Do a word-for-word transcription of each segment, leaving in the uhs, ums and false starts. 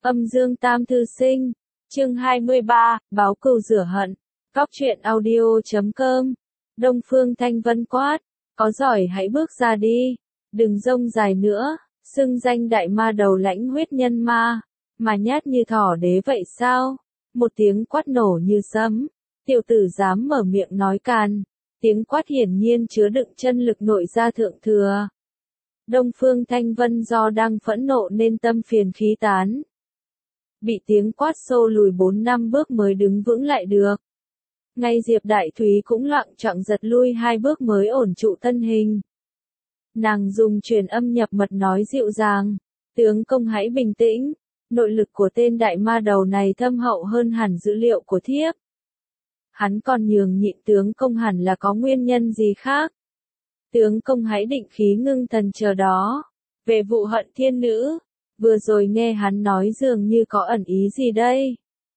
Âm dương tam thư sinh, chương hai mươi ba, báo cừu rửa hận, Cóc truyện audio chấm com. Đông Phương Thanh Vân quát, có giỏi hãy bước ra đi, đừng rông dài nữa, xưng danh đại ma đầu lãnh huyết nhân ma, mà nhát như thỏ đế vậy sao? Một tiếng quát nổ như sấm, tiểu tử dám mở miệng nói càn, tiếng quát hiển nhiên chứa đựng chân lực nội gia thượng thừa. Đông Phương Thanh Vân do đang phẫn nộ nên tâm phiền khí tán. Bị tiếng quát xô lùi bốn năm bước mới đứng vững lại được. Ngay Diệp Đại Thúy cũng loạng choạng giật lui hai bước mới ổn trụ thân hình. Nàng dùng truyền âm nhập mật nói dịu dàng, tướng công hãy bình tĩnh, nội lực của tên đại ma đầu này thâm hậu hơn hẳn dữ liệu của thiếp. Hắn còn nhường nhịn tướng công hẳn là có nguyên nhân gì khác. Tướng công hãy định khí ngưng thần chờ đó. Về vụ hận thiên nữ, vừa rồi nghe hắn nói dường như có ẩn ý gì đây?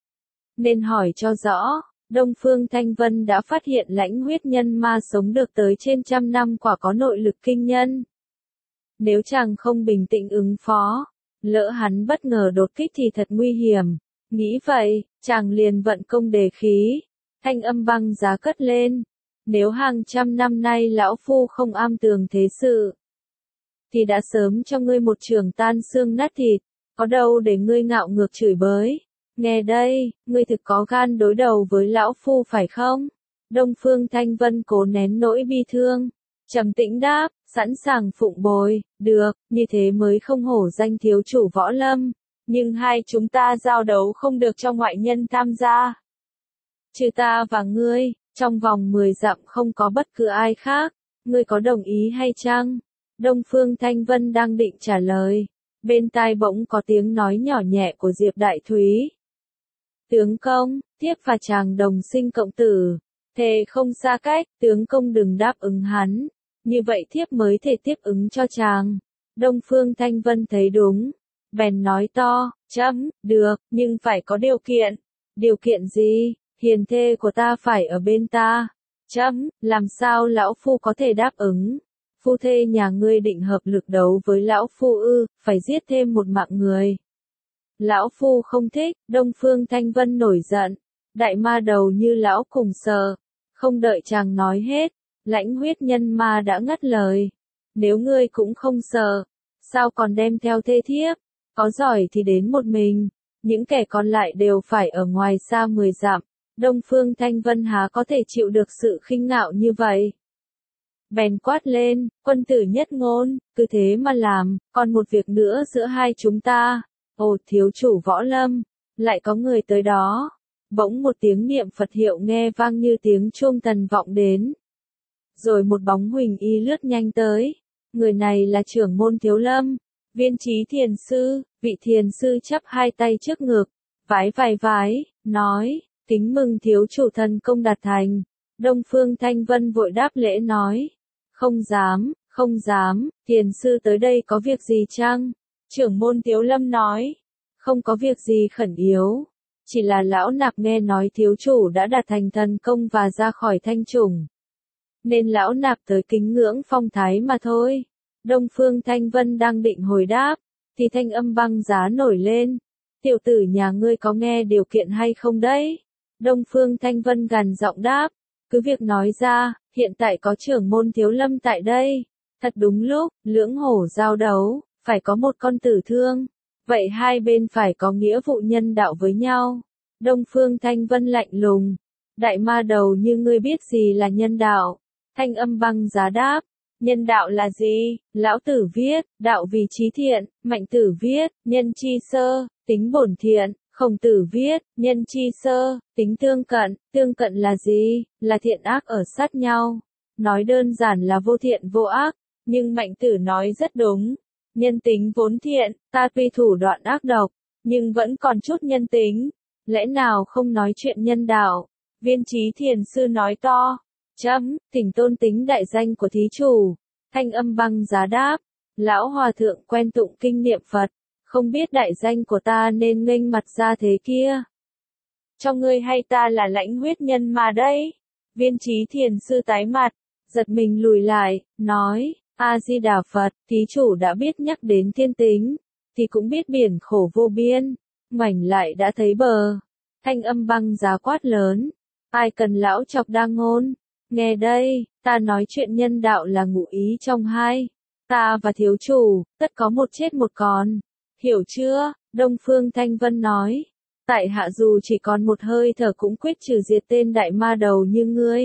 Nên hỏi cho rõ, Đông Phương Thanh Vân đã phát hiện lãnh huyết nhân ma sống được tới trên trăm năm quả có nội lực kinh nhân. Nếu chàng không bình tĩnh ứng phó, lỡ hắn bất ngờ đột kích thì thật nguy hiểm. Nghĩ vậy, chàng liền vận công đề khí, thanh âm băng giá cất lên. Nếu hàng trăm năm nay lão phu không am tường thế sự, thì đã sớm cho ngươi một trường tan xương nát thịt, có đâu để ngươi ngạo ngược chửi bới. Nghe đây, ngươi thực có gan đối đầu với lão phu phải không? Đông Phương Thanh Vân cố nén nỗi bi thương, trầm tĩnh đáp, sẵn sàng phụng bồi, được, như thế mới không hổ danh thiếu chủ võ lâm, nhưng hai chúng ta giao đấu không được cho ngoại nhân tham gia. Trừ ta và ngươi, trong vòng mười dặm không có bất cứ ai khác, ngươi có đồng ý hay chăng? Đông Phương Thanh Vân đang định trả lời, bên tai bỗng có tiếng nói nhỏ nhẹ của Diệp Đại Thúy. Tướng công, thiếp và chàng đồng sinh cộng tử, thề không xa cách, tướng công đừng đáp ứng hắn, như vậy thiếp mới thể tiếp ứng cho chàng. Đông Phương Thanh Vân thấy đúng, bèn nói to, chấm, được, nhưng phải có điều kiện. Điều kiện gì? Hiền thê của ta phải ở bên ta. Chấm, làm sao lão phu có thể đáp ứng? Phu thê nhà ngươi định hợp lực đấu với lão phu ư, phải giết thêm một mạng người. Lão phu không thích. Đông Phương Thanh Vân nổi giận, đại ma đầu như lão cùng sợ. Không đợi chàng nói hết, lãnh huyết nhân ma đã ngắt lời. Nếu ngươi cũng không sợ, sao còn đem theo thê thiếp? Có giỏi thì đến một mình, những kẻ còn lại đều phải ở ngoài xa mười dặm. Đông Phương Thanh Vân há có thể chịu được sự khinh ngạo như vậy? Bèn quát lên, quân tử nhất ngôn, cứ thế mà làm, còn một việc nữa giữa hai chúng ta. Ồ, thiếu chủ võ lâm, lại có người tới đó. Bỗng một tiếng niệm Phật hiệu nghe vang như tiếng chuông tần vọng đến. Rồi một bóng huỳnh y lướt nhanh tới. Người này là trưởng môn Thiếu Lâm, Viên Chí thiền sư. Vị thiền sư chắp hai tay trước ngực, vái vái vái, nói, kính mừng thiếu chủ thần công đạt thành. Đông Phương Thanh Vân vội đáp lễ nói, không dám, không dám, thiền sư tới đây có việc gì chăng? Trưởng môn Thiếu Lâm nói, không có việc gì khẩn yếu, chỉ là lão nạp nghe nói thiếu chủ đã đạt thành thần công và ra khỏi thanh chủng, nên lão nạp tới kính ngưỡng phong thái mà thôi. Đông Phương Thanh Vân đang định hồi đáp, thì thanh âm băng giá nổi lên. Tiểu tử nhà ngươi có nghe điều kiện hay không đấy? Đông Phương Thanh Vân gằn giọng đáp, cứ việc nói ra, hiện tại có trưởng môn Thiếu Lâm tại đây. Thật đúng lúc, lưỡng hổ giao đấu, phải có một con tử thương. Vậy hai bên phải có nghĩa vụ nhân đạo với nhau. Đông Phương Thanh Vân lạnh lùng, đại ma đầu như ngươi biết gì là nhân đạo? Thanh âm băng giá đáp, nhân đạo là gì? Lão tử viết, đạo vì trí thiện. Mạnh tử viết, nhân chi sơ, tính bổn thiện. Khổng tử viết, nhân chi sơ, tính tương cận. Tương cận là gì? Là thiện ác ở sát nhau. Nói đơn giản là vô thiện vô ác, nhưng Mạnh tử nói rất đúng. Nhân tính vốn thiện, ta tuy thủ đoạn ác độc, nhưng vẫn còn chút nhân tính. Lẽ nào không nói chuyện nhân đạo? Viên Chí thiền sư nói to, chấm, thỉnh tôn tính đại danh của thí chủ. Thanh âm băng giá đáp, lão hòa thượng quen tụng kinh niệm Phật, không biết đại danh của ta nên nghênh mặt ra thế kia. Cho ngươi hay ta là lãnh huyết nhân mà đây? Viên Chí thiền sư tái mặt, giật mình lùi lại, nói, A-di-đà Phật, thí chủ đã biết nhắc đến thiên tính, thì cũng biết biển khổ vô biên. ngoảnh lại đã thấy bờ. Thanh âm băng giá quát lớn. Ai cần lão chọc đa ngôn? Nghe đây, ta nói chuyện nhân đạo là ngụ ý trong hai. Ta và thiếu chủ, tất có một chết một còn. Hiểu chưa? Đông Phương Thanh Vân nói. Tại hạ dù chỉ còn một hơi thở cũng quyết trừ diệt tên đại ma đầu như ngươi.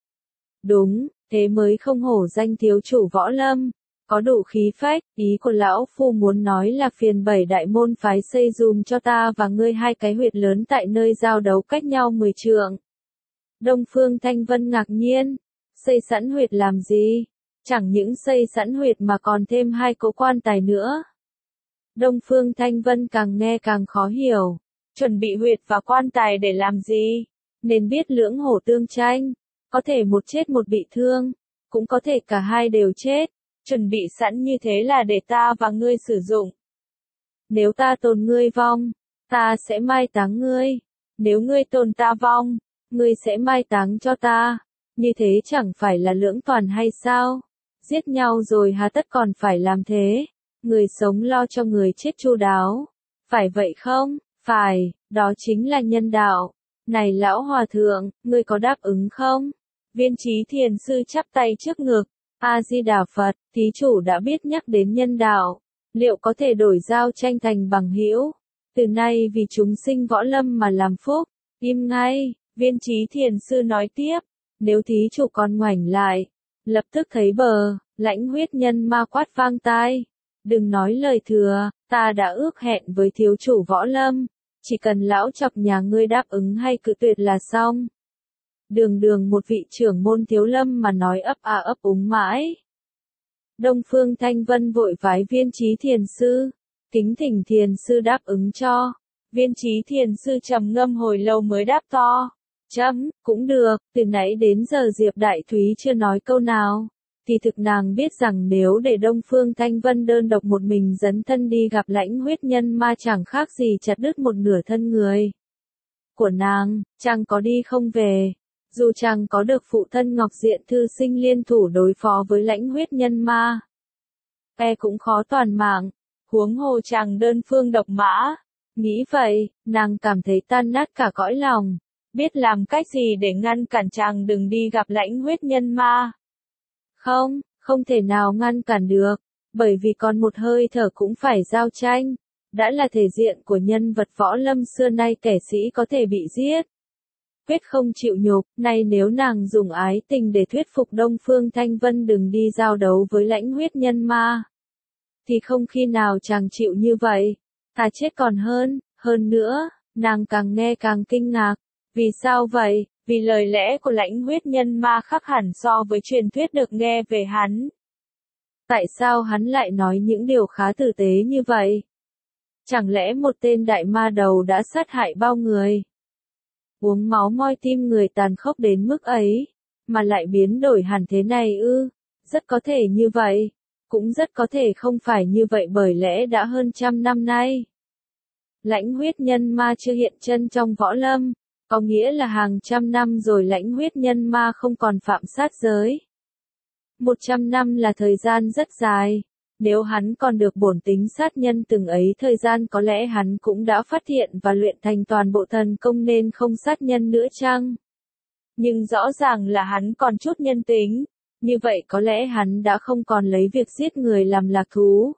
Đúng, thế mới không hổ danh thiếu chủ võ lâm. Có đủ khí phách, ý của lão phu muốn nói là phiền bảy đại môn phái xây dùm cho ta và ngươi hai cái huyệt lớn tại nơi giao đấu cách nhau mười trượng. Đông Phương Thanh Vân ngạc nhiên. Xây sẵn huyệt làm gì? Chẳng những xây sẵn huyệt mà còn thêm hai cỗ quan tài nữa. Đông Phương Thanh Vân càng nghe càng khó hiểu. Chuẩn bị huyệt và quan tài để làm gì? Nên biết lưỡng hổ tương tranh. Có thể một chết một bị thương. Cũng có thể cả hai đều chết. Chuẩn bị sẵn như thế là để ta và ngươi sử dụng. Nếu ta tồn ngươi vong, ta sẽ mai táng ngươi. Nếu ngươi tồn ta vong, ngươi sẽ mai táng cho ta. Như thế chẳng phải là lưỡng toàn hay sao? Giết nhau rồi hà tất còn phải làm thế. Người sống lo cho người chết chu đáo. Phải vậy không? Phải, đó chính là nhân đạo. Này lão hòa thượng, ngươi có đáp ứng không? Viên Chí Thiền sư chắp tay trước ngực. A-di-đà Phật, thí chủ đã biết nhắc đến nhân đạo. Liệu có thể đổi giao tranh thành bằng hữu? Từ nay vì chúng sinh võ lâm mà làm phúc. Im ngay, Viên Chí Thiền sư nói tiếp. Nếu thí chủ còn ngoảnh lại, lập tức thấy bờ, lãnh huyết nhân ma quát vang tai. Đừng nói lời thừa, ta đã ước hẹn với thiếu chủ võ lâm. Chỉ cần lão chọc nhà ngươi đáp ứng hay cự tuyệt là xong. Đường đường một vị trưởng môn thiếu lâm mà nói ấp a ấp úng mãi. Đông Phương Thanh Vân vội vái Viên Chí Thiền sư. Kính thỉnh thiền sư đáp ứng cho. Viên Chí Thiền sư trầm ngâm hồi lâu mới đáp to. Chấm, cũng được, từ nãy đến giờ Diệp Đại Thúy chưa nói câu nào. Thì thực nàng biết rằng nếu để Đông Phương Thanh Vân đơn độc một mình dấn thân đi gặp lãnh huyết nhân ma chẳng khác gì chặt đứt một nửa thân người của nàng, chàng có đi không về. Dù chàng có được phụ thân Ngọc Diện Thư Sinh liên thủ đối phó với lãnh huyết nhân ma, e cũng khó toàn mạng, huống hồ chàng đơn phương độc mã. Nghĩ vậy, nàng cảm thấy tan nát cả cõi lòng. Biết làm cách gì để ngăn cản chàng đừng đi gặp lãnh huyết nhân ma. Không, không thể nào ngăn cản được, bởi vì còn một hơi thở cũng phải giao tranh. Đã là thể diện của nhân vật võ lâm xưa nay kẻ sĩ có thể bị giết. Quyết không chịu nhục, nay nếu nàng dùng ái tình để thuyết phục Đông Phương Thanh Vân đừng đi giao đấu với lãnh huyết nhân ma, thì không khi nào chàng chịu như vậy. Thà chết còn hơn, hơn nữa, nàng càng nghe càng kinh ngạc. Vì sao vậy? Vì lời lẽ của lãnh huyết nhân ma khác hẳn so với truyền thuyết được nghe về hắn. Tại sao hắn lại nói những điều khá tử tế như vậy? Chẳng lẽ một tên đại ma đầu đã sát hại bao người? Uống máu moi tim người tàn khốc đến mức ấy, mà lại biến đổi hẳn thế này ư? Rất có thể như vậy, cũng rất có thể không phải như vậy bởi lẽ đã hơn trăm năm nay. Lãnh huyết nhân ma chưa hiện chân trong võ lâm. Có nghĩa là hàng trăm năm rồi lãnh huyết nhân ma không còn phạm sát giới. Một trăm năm là thời gian rất dài. Nếu hắn còn được bổn tính sát nhân từng ấy thời gian có lẽ hắn cũng đã phát hiện và luyện thành toàn bộ thần công nên không sát nhân nữa chăng? Nhưng rõ ràng là hắn còn chút nhân tính. Như vậy có lẽ hắn đã không còn lấy việc giết người làm lạc thú.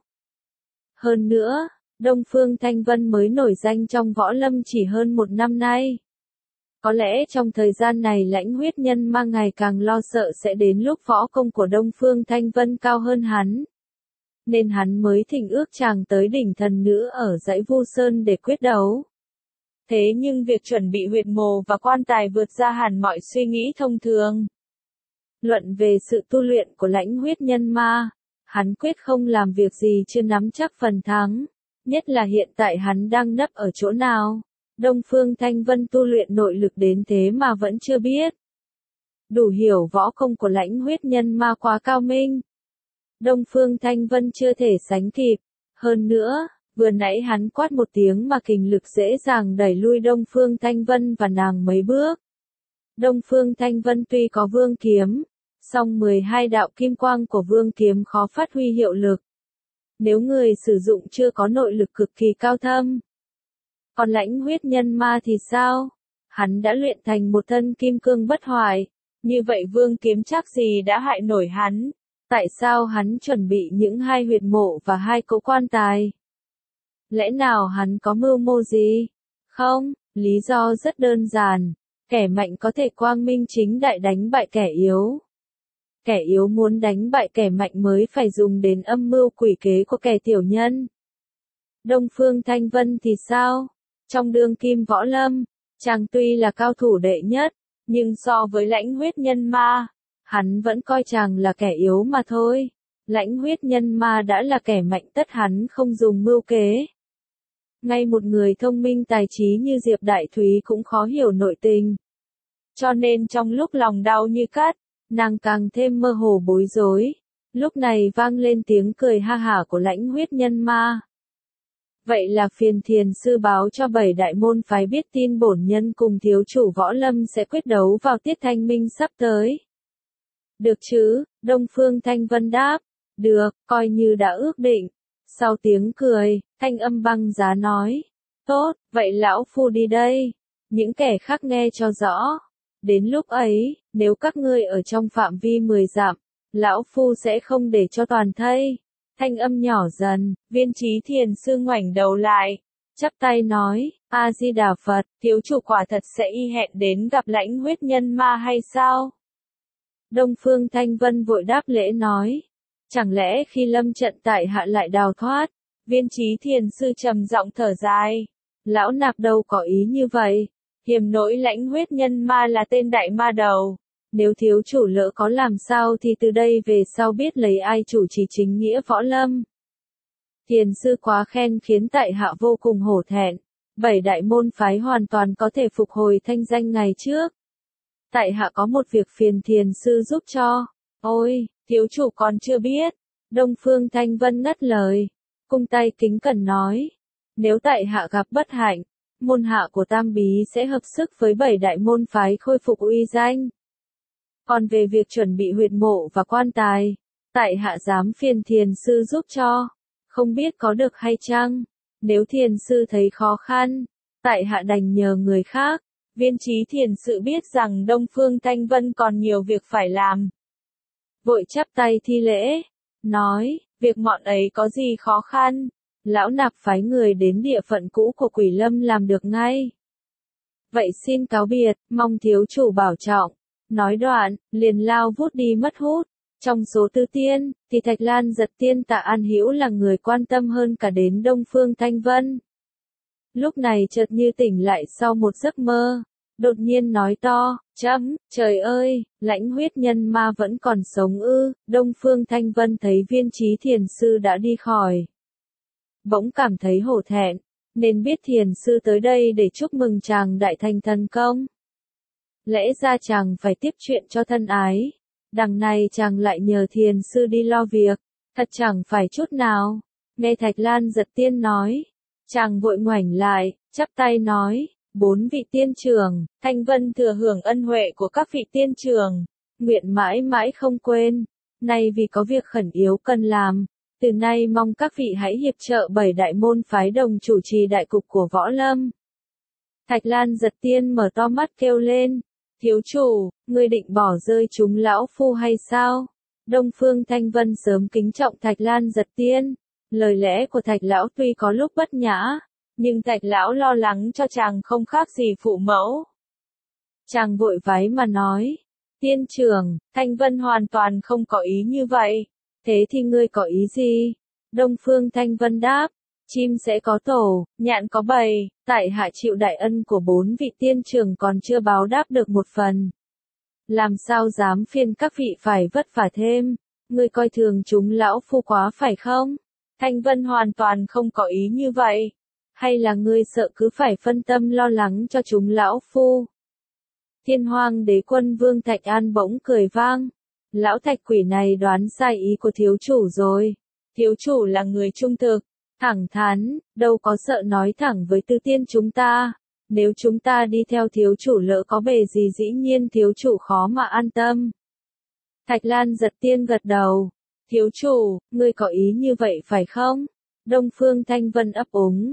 Hơn nữa, Đông Phương Thanh Vân mới nổi danh trong võ lâm chỉ hơn một năm nay. Có lẽ trong thời gian này lãnh huyết nhân ma ngày càng lo sợ sẽ đến lúc võ công của Đông Phương Thanh Vân cao hơn hắn. Nên hắn mới thỉnh ước chàng tới đỉnh thần nữ ở dãy Vu Sơn để quyết đấu. Thế nhưng việc chuẩn bị huyệt mồ và quan tài vượt ra hẳn mọi suy nghĩ thông thường. Luận về sự tu luyện của lãnh huyết nhân ma, hắn quyết không làm việc gì chưa nắm chắc phần thắng. Nhất là hiện tại hắn đang nấp ở chỗ nào. Đông Phương Thanh Vân tu luyện nội lực đến thế mà vẫn chưa biết. Đủ hiểu võ công của lãnh huyết nhân ma quá cao minh. Đông Phương Thanh Vân chưa thể sánh kịp. Hơn nữa, vừa nãy hắn quát một tiếng mà kình lực dễ dàng đẩy lui Đông Phương Thanh Vân và nàng mấy bước. Đông Phương Thanh Vân tuy có vương kiếm, song mười hai đạo kim quang của vương kiếm khó phát huy hiệu lực. Nếu người sử dụng chưa có nội lực cực kỳ cao thâm, Còn lãnh huyết nhân ma thì sao? Hắn đã luyện thành một thân kim cương bất hoại. Như vậy vương kiếm chắc gì đã hại nổi hắn? Tại sao hắn chuẩn bị những hai huyệt mộ và hai cỗ quan tài? Lẽ nào hắn có mưu mô gì? Không, lý do rất đơn giản. Kẻ mạnh có thể quang minh chính đại đánh bại kẻ yếu. Kẻ yếu muốn đánh bại kẻ mạnh mới phải dùng đến âm mưu quỷ kế của kẻ tiểu nhân. Đông Phương Thanh Vân thì sao? Trong đương kim võ lâm, chàng tuy là cao thủ đệ nhất, nhưng so với lãnh huyết nhân ma, hắn vẫn coi chàng là kẻ yếu mà thôi. Lãnh huyết nhân ma đã là kẻ mạnh tất hắn không dùng mưu kế. Ngay một người thông minh tài trí như Diệp Đại Thúy cũng khó hiểu nội tình. Cho nên trong lúc lòng đau như cắt, nàng càng thêm mơ hồ bối rối. Lúc này vang lên tiếng cười ha hả của lãnh huyết nhân ma. Vậy là phiền thiền sư báo cho bảy đại môn phái biết tin bổn nhân cùng thiếu chủ võ lâm sẽ quyết đấu vào tiết thanh minh sắp tới. Được chứ, Đông Phương Thanh Vân đáp. Được, coi như đã ước định. Sau tiếng cười, thanh âm băng giá nói. Tốt, vậy lão phu đi đây. Những kẻ khác nghe cho rõ. Đến lúc ấy, nếu các ngươi ở trong phạm vi mười dặm, lão phu sẽ không để cho toàn thây. Thanh âm nhỏ dần, Viên Chí Thiền sư ngoảnh đầu lại, chắp tay nói, A-di-đà Phật, thiếu chủ quả thật sẽ y hẹn đến gặp lãnh huyết nhân ma hay sao? Đông Phương Thanh Vân vội đáp lễ nói, chẳng lẽ khi lâm trận tại hạ lại đào thoát? Viên Chí Thiền sư trầm giọng thở dài, lão nạp đâu có ý như vậy, hiềm nỗi lãnh huyết nhân ma là tên đại ma đầu. Nếu thiếu chủ lỡ có làm sao thì từ đây về sau biết lấy ai chủ trì chính nghĩa võ lâm. Thiền sư quá khen khiến tại hạ vô cùng hổ thẹn. Bảy đại môn phái hoàn toàn có thể phục hồi thanh danh ngày trước. Tại hạ có một việc phiền thiền sư giúp cho. Ôi, thiếu chủ còn chưa biết. Đông Phương Thanh Vân ngắt lời. Cung tay kính cẩn nói. Nếu tại hạ gặp bất hạnh, môn hạ của Tam Bí sẽ hợp sức với bảy đại môn phái khôi phục uy danh. Còn về việc chuẩn bị huyệt mộ và quan tài, tại hạ dám phiền thiền sư giúp cho, không biết có được hay chăng? Nếu thiền sư thấy khó khăn, tại hạ đành nhờ người khác. Viên Chí Thiền sư biết rằng Đông Phương Thanh Vân còn nhiều việc phải làm. Vội chắp tay thi lễ, nói, việc mọn ấy có gì khó khăn, lão nạp phái người đến địa phận cũ của Quỷ Lâm làm được ngay. Vậy xin cáo biệt, mong thiếu chủ bảo trọng. Nói đoạn, liền lao vút đi mất hút. Trong số tứ tiên, thì Thạch Lan Giật Tiên Tạ An Hữu là người quan tâm hơn cả đến Đông Phương Thanh Vân. Lúc này chợt như tỉnh lại sau một giấc mơ, đột nhiên nói to, chấm, trời ơi, lãnh huyết nhân ma vẫn còn sống ư? Đông Phương Thanh Vân thấy Viên Chí Thiền sư đã đi khỏi. Bỗng cảm thấy hổ thẹn, nên biết thiền sư tới đây để chúc mừng chàng đại thành thần công. Lẽ ra chàng phải tiếp chuyện cho thân ái. Đằng này chàng lại nhờ thiền sư đi lo việc. Thật chẳng phải chút nào. Nghe Thạch Lan Giật Tiên nói. Chàng vội ngoảnh lại, chắp tay nói. Bốn vị tiên trưởng, Thanh Vân thừa hưởng ân huệ của các vị tiên trưởng. Nguyện mãi mãi không quên. Nay vì có việc khẩn yếu cần làm. Từ nay mong các vị hãy hiệp trợ bảy đại môn phái đồng chủ trì đại cục của võ lâm. Thạch Lan Giật Tiên mở to mắt kêu lên. Thiếu chủ, ngươi định bỏ rơi chúng lão phu hay sao? Đông Phương Thanh Vân sớm kính trọng Thạch Lan Giật Tiên. Lời lẽ của Thạch lão tuy có lúc bất nhã, nhưng Thạch lão lo lắng cho chàng không khác gì phụ mẫu. Chàng vội vái mà nói, tiên trưởng, Thanh Vân hoàn toàn không có ý như vậy. Thế thì ngươi có ý gì? Đông Phương Thanh Vân đáp, chim sẽ có tổ, nhạn có bầy, tại hạ chịu đại ân của bốn vị tiên trưởng còn chưa báo đáp được một phần. Làm sao dám phiền các vị phải vất vả thêm, ngươi coi thường chúng lão phu quá phải không? Thanh Vân hoàn toàn không có ý như vậy. Hay là ngươi sợ cứ phải phân tâm lo lắng cho chúng lão phu? Thiên Hoang Đế Quân Vương Thạch An bỗng cười vang. Lão Thạch quỷ này đoán sai ý của thiếu chủ rồi. Thiếu chủ là người trung thực, thẳng thắn, đâu có sợ nói thẳng với tứ tiên chúng ta. Nếu chúng ta đi theo thiếu chủ lỡ có bề gì dĩ nhiên thiếu chủ khó mà an tâm. Thạch Lan Giật Tiên gật đầu. Thiếu chủ, ngươi có ý như vậy phải không? Đông Phương Thanh Vân ấp úng.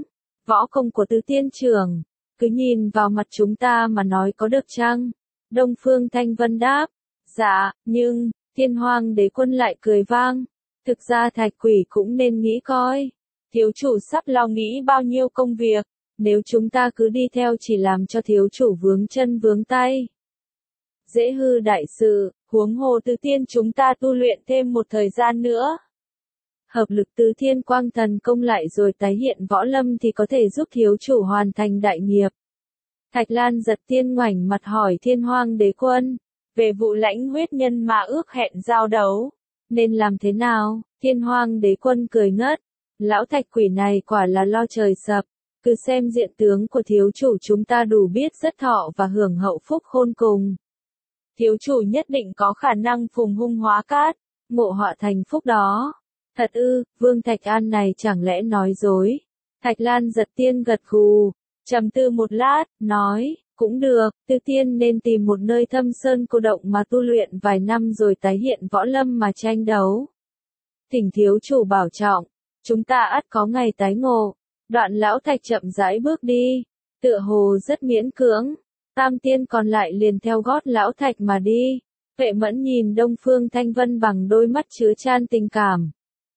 võ công của Tứ Tiên Trưởng, cứ nhìn vào mặt chúng ta mà nói có được chăng? Đông Phương Thanh Vân đáp, dạ, nhưng, Thiên Hoàng Đế Quân lại cười vang. Thực ra Thạch Quỷ cũng nên nghĩ coi. Thiếu chủ sắp lo nghĩ bao nhiêu công việc, nếu chúng ta cứ đi theo chỉ làm cho thiếu chủ vướng chân vướng tay. Dễ hư đại sự, huống hồ Tứ Tiên chúng ta tu luyện thêm một thời gian nữa. Hợp lực Tứ Thiên Quang Thần công lại rồi tái hiện võ lâm thì có thể giúp thiếu chủ hoàn thành đại nghiệp. Thạch Lan giật tiên ngoảnh mặt hỏi Thiên Hoàng Đế Quân, về vụ lãnh huyết nhân mà ước hẹn giao đấu, nên làm thế nào? Thiên Hoàng Đế Quân cười ngất, lão Thạch Quỷ này quả là lo trời sập, cứ xem diện tướng của thiếu chủ chúng ta đủ biết rất thọ và hưởng hậu phúc khôn cùng. Thiếu chủ nhất định có khả năng phùng hung hóa cát, ngộ họa thành phúc đó. Thật ư, Vương Thạch An này chẳng lẽ nói dối? Thạch Lan giật tiên gật gù, trầm tư một lát, nói, cũng được, Tư Tiên nên tìm một nơi thâm sơn cô động mà tu luyện vài năm rồi tái hiện võ lâm mà tranh đấu. Thỉnh thiếu chủ bảo trọng, chúng ta ắt có ngày tái ngộ. Đoạn lão Thạch chậm rãi bước đi, tựa hồ rất miễn cưỡng. Tam tiên còn lại liền theo gót lão Thạch mà đi. Vệ Mẫn nhìn Đông Phương Thanh Vân bằng đôi mắt chứa chan tình cảm.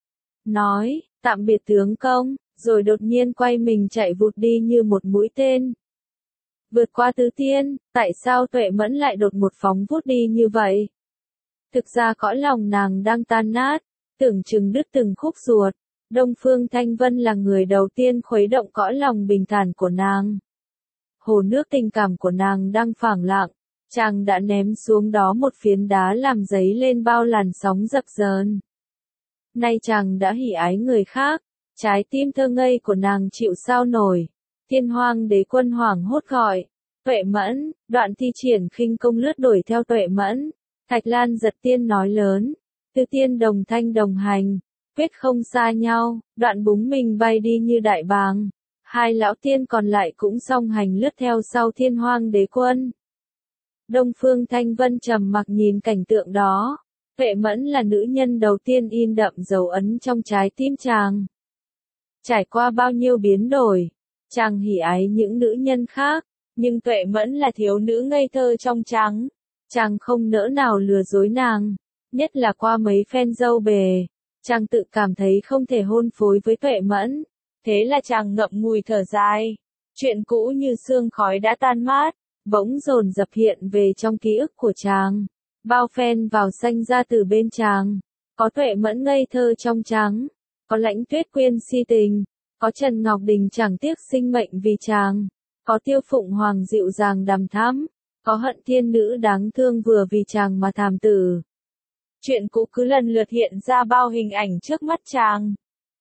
Nói, tạm biệt tướng công, rồi đột nhiên quay mình chạy vụt đi như một mũi tên. Vượt qua Tứ Tiên, tại sao Tuệ Mẫn lại đột một phóng vút đi như vậy? Thực ra cõi lòng nàng đang tan nát, tưởng chừng đứt từng khúc ruột. Đông Phương Thanh Vân là người đầu tiên khuấy động cõi lòng bình thản của nàng. Hồ nước tình cảm của nàng đang phẳng lặng, chàng đã ném xuống đó một phiến đá làm dấy lên bao làn sóng dập dờn. Nay chàng đã hỉ ái người khác, trái tim thơ ngây của nàng chịu sao nổi. Thiên Hoàng Đế Quân hoảng hốt gọi, Tuệ Mẫn, đoạn thi triển khinh công lướt đuổi theo Tuệ Mẫn. Thạch Lan giật tiên nói lớn, Tư Tiên đồng thanh đồng hành, quyết không xa nhau, đoạn búng mình bay đi như đại bàng. Hai lão tiên còn lại cũng song hành lướt theo sau Thiên Hoàng Đế Quân. Đông Phương Thanh Vân trầm mặc nhìn cảnh tượng đó. Tuệ Mẫn là nữ nhân đầu tiên in đậm dấu ấn trong trái tim chàng. Trải qua bao nhiêu biến đổi, chàng hỉ ái những nữ nhân khác, nhưng Tuệ Mẫn là thiếu nữ ngây thơ trong trắng. Chàng không nỡ nào lừa dối nàng, nhất là qua mấy phen dâu bề. Chàng tự cảm thấy không thể hôn phối với Tuệ Mẫn, thế là chàng ngậm ngùi thở dài. Chuyện cũ như sương khói đã tan mát, bỗng dồn dập hiện về trong ký ức của chàng. Bao phen vào sanh ra từ bên chàng, có Tuệ Mẫn ngây thơ trong trắng, có Lãnh Tuyết Quyên si tình, có Trần Ngọc Đình chẳng tiếc sinh mệnh vì chàng, có Tiêu Phụng Hoàng dịu dàng đằm thắm, có Hận Thiên Nữ đáng thương vừa vì chàng mà thảm tử. Chuyện cũ cứ lần lượt hiện ra bao hình ảnh trước mắt chàng,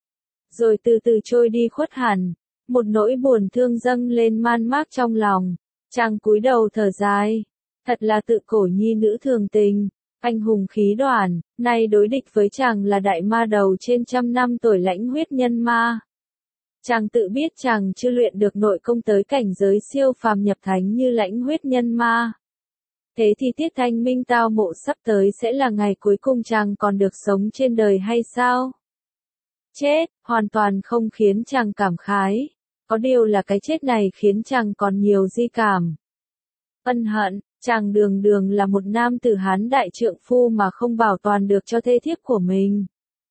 rồi từ từ trôi đi khuất hẳn. Một nỗi buồn thương dâng lên man mác trong lòng, chàng cúi đầu thở dài. Thật là tự cổ nhi nữ thường tình, anh hùng khí đoản, nay đối địch với chàng là đại ma đầu trên trăm năm tuổi lãnh huyết nhân ma. Chàng tự biết chàng chưa luyện được nội công tới cảnh giới siêu phàm nhập thánh như lãnh huyết nhân ma. Thế thì tiết thanh minh tao mộ sắp tới sẽ là ngày cuối cùng chàng còn được sống trên đời hay sao? Chết, hoàn toàn không khiến chàng cảm khái. Có điều là cái chết này khiến chàng còn nhiều di cảm. Ân hận, chàng đường đường là một nam tử Hán đại trượng phu mà không bảo toàn được cho thê thiếp của mình.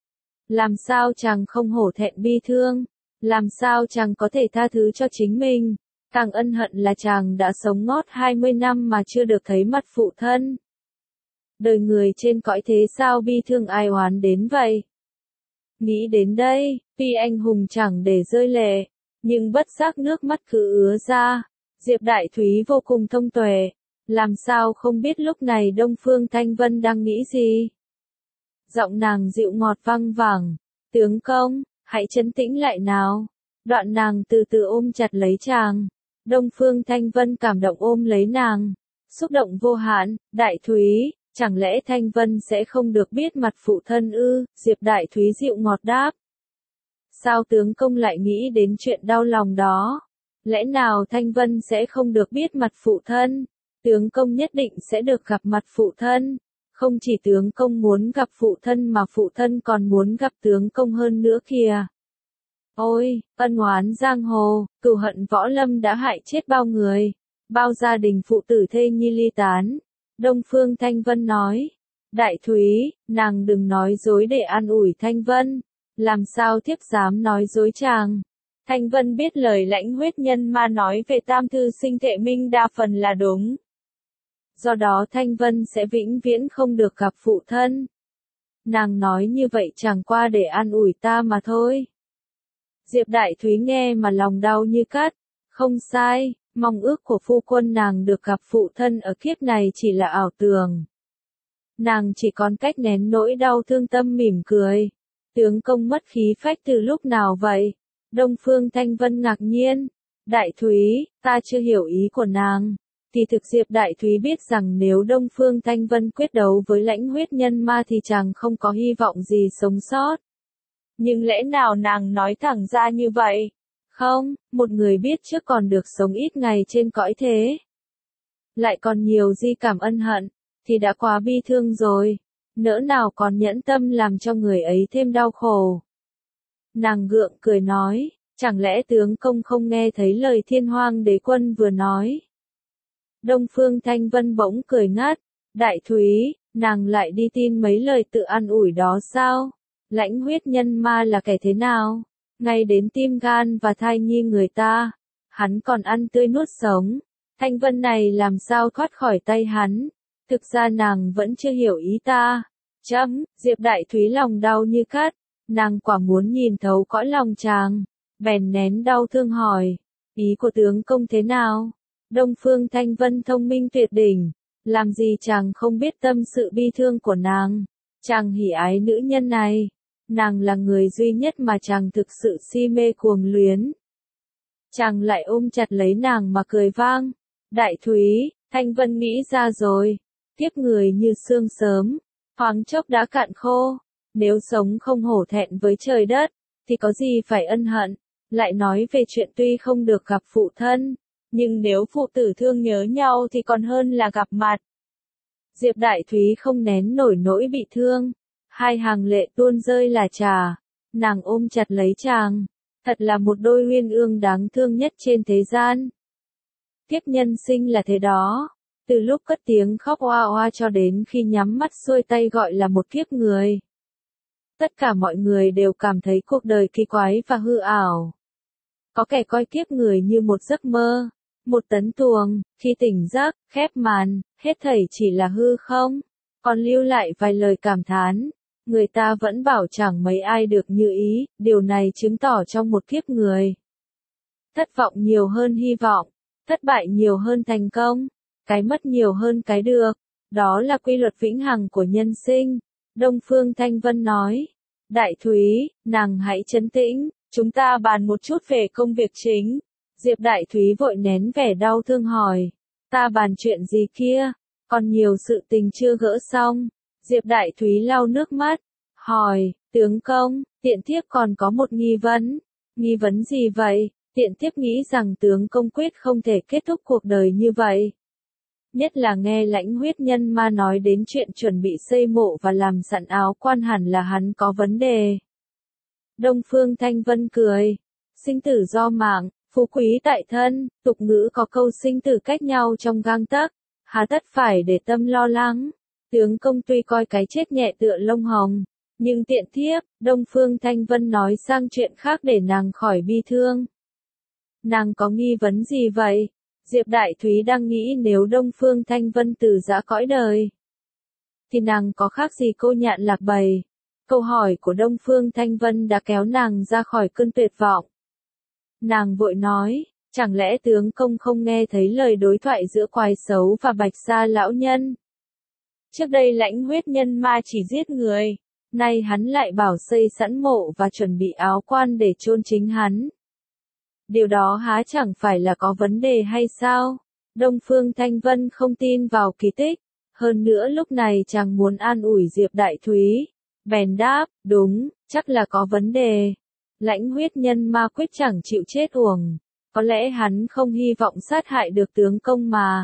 Làm sao chàng không hổ thẹn bi thương? Làm sao chàng có thể tha thứ cho chính mình? Càng ân hận là chàng đã sống ngót hai mươi năm mà chưa được thấy mặt phụ thân. Đời người trên cõi thế sao bi thương ai oán đến vậy? Nghĩ đến đây, tuy anh hùng chẳng để rơi lệ, nhưng bất giác nước mắt cứ ứa ra. Diệp Đại Thúy vô cùng thông tuệ, làm sao không biết lúc này Đông Phương Thanh Vân đang nghĩ gì. Giọng nàng dịu ngọt vang vẳng, tướng công, hãy trấn tĩnh lại nào. Đoạn nàng từ từ ôm chặt lấy chàng, Đông Phương Thanh Vân cảm động ôm lấy nàng, xúc động vô hạn. Đại Thúy, chẳng lẽ Thanh Vân sẽ không được biết mặt phụ thân ư? Diệp Đại Thúy dịu ngọt đáp. Sao tướng công lại nghĩ đến chuyện đau lòng đó? Lẽ nào Thanh Vân sẽ không được biết mặt phụ thân? Tướng công nhất định sẽ được gặp mặt phụ thân. Không chỉ tướng công muốn gặp phụ thân mà phụ thân còn muốn gặp tướng công hơn nữa kìa. Ôi, ân oán giang hồ, cừu hận võ lâm đã hại chết bao người, bao gia đình phụ tử thê nhi ly tán. Đông Phương Thanh Vân nói, Đại Thúy, nàng đừng nói dối để an ủi Thanh Vân, làm sao thiếp dám nói dối chàng. Thanh Vân biết lời Lãnh Huyết Nhân Ma nói về Tam Thư Sinh Thệ Minh đa phần là đúng. Do đó Thanh Vân sẽ vĩnh viễn không được gặp phụ thân. Nàng nói như vậy chẳng qua để an ủi ta mà thôi. Diệp Đại Thúy nghe mà lòng đau như cắt, không sai, mong ước của phu quân nàng được gặp phụ thân ở kiếp này chỉ là ảo tưởng. Nàng chỉ còn cách nén nỗi đau thương tâm mỉm cười. Tướng công mất khí phách từ lúc nào vậy? Đông Phương Thanh Vân ngạc nhiên. Đại Thúy, ta chưa hiểu ý của nàng. Thì thực Diệp Đại Thúy biết rằng nếu Đông Phương Thanh Vân quyết đấu với Lãnh Huyết Nhân Ma thì chàng không có hy vọng gì sống sót. Nhưng lẽ nào nàng nói thẳng ra như vậy? Không, một người biết trước còn được sống ít ngày trên cõi thế. Lại còn nhiều di cảm ân hận, thì đã quá bi thương rồi. Nỡ nào còn nhẫn tâm làm cho người ấy thêm đau khổ. Nàng gượng cười nói, chẳng lẽ tướng công không nghe thấy lời Thiên Hoang Đế Quân vừa nói? Đông Phương Thanh Vân bỗng cười ngắt, Đại Thúy, nàng lại đi tin mấy lời tự an ủi đó sao? Lãnh Huyết Nhân Ma là kẻ thế nào? Ngay đến tim gan và thai nhi người ta, hắn còn ăn tươi nuốt sống. Thanh Vân này làm sao thoát khỏi tay hắn? Thực ra nàng vẫn chưa hiểu ý ta. Chấm, Diệp Đại Thúy lòng đau như cắt, nàng quả muốn nhìn thấu cõi lòng chàng, bèn nén đau thương hỏi, ý của tướng công thế nào? Đông Phương Thanh Vân thông minh tuyệt đỉnh, làm gì chàng không biết tâm sự bi thương của nàng, chàng hỉ ái nữ nhân này, nàng là người duy nhất mà chàng thực sự si mê cuồng luyến. Chàng lại ôm chặt lấy nàng mà cười vang, Đại Thúy, Thanh Vân nghĩ ra rồi, kiếp người như sương sớm, thoáng chốc đã cạn khô, nếu sống không hổ thẹn với trời đất, thì có gì phải ân hận, lại nói về chuyện tuy không được gặp phụ thân, nhưng nếu phụ tử thương nhớ nhau thì còn hơn là gặp mặt. Diệp Đại Thúy không nén nổi nỗi bị thương, hai hàng lệ tuôn rơi là trà, nàng ôm chặt lấy chàng, thật là một đôi uyên ương đáng thương nhất trên thế gian. Kiếp nhân sinh là thế đó, từ lúc cất tiếng khóc oa oa cho đến khi nhắm mắt xuôi tay gọi là một kiếp người. Tất cả mọi người đều cảm thấy cuộc đời kỳ quái và hư ảo. Có kẻ coi kiếp người như một giấc mơ, một tấn tuồng, khi tỉnh giấc, khép màn, hết thảy chỉ là hư không, còn lưu lại vài lời cảm thán. Người ta vẫn bảo chẳng mấy ai được như ý, điều này chứng tỏ trong một kiếp người. Thất vọng nhiều hơn hy vọng, thất bại nhiều hơn thành công, cái mất nhiều hơn cái được, đó là quy luật vĩnh hằng của nhân sinh. Đông Phương Thanh Vân nói, Đại Thúy, nàng hãy trấn tĩnh, chúng ta bàn một chút về công việc chính. Diệp Đại Thúy vội nén vẻ đau thương hỏi, ta bàn chuyện gì kia, còn nhiều sự tình chưa gỡ xong. Diệp Đại Thúy lau nước mắt, hỏi, tướng công, tiện thiếp còn có một nghi vấn. Nghi vấn gì vậy? Tiện thiếp nghĩ rằng tướng công quyết không thể kết thúc cuộc đời như vậy. Nhất là nghe Lãnh Huyết Nhân Ma nói đến chuyện chuẩn bị xây mộ và làm sẵn áo quan, hẳn là hắn có vấn đề. Đông Phương Thanh Vân cười, sinh tử do mạng, phú quý tại thân, tục ngữ có câu sinh tử cách nhau trong gang tấc, hà tất phải để tâm lo lắng. Tướng công tuy coi cái chết nhẹ tựa lông hồng, nhưng tiện thiếp, Đông Phương Thanh Vân nói sang chuyện khác để nàng khỏi bi thương. Nàng có nghi vấn gì vậy? Diệp Đại Thúy đang nghĩ nếu Đông Phương Thanh Vân từ giã cõi đời, thì nàng có khác gì cô nhạn lạc bầy. Câu hỏi của Đông Phương Thanh Vân đã kéo nàng ra khỏi cơn tuyệt vọng. Nàng vội nói, chẳng lẽ tướng công không nghe thấy lời đối thoại giữa Quái Xấu và Bạch Sa lão nhân? Trước đây Lãnh Huyết Nhân Ma chỉ giết người, nay hắn lại bảo xây sẵn mộ và chuẩn bị áo quan để chôn chính hắn. Điều đó há chẳng phải là có vấn đề hay sao? Đông Phương Thanh Vân không tin vào kỳ tích, hơn nữa lúc này chàng muốn an ủi Diệp Đại Thúy, bèn đáp, đúng, chắc là có vấn đề. Lãnh Huyết Nhân Ma quyết chẳng chịu chết uổng, có lẽ hắn không hy vọng sát hại được tướng công mà.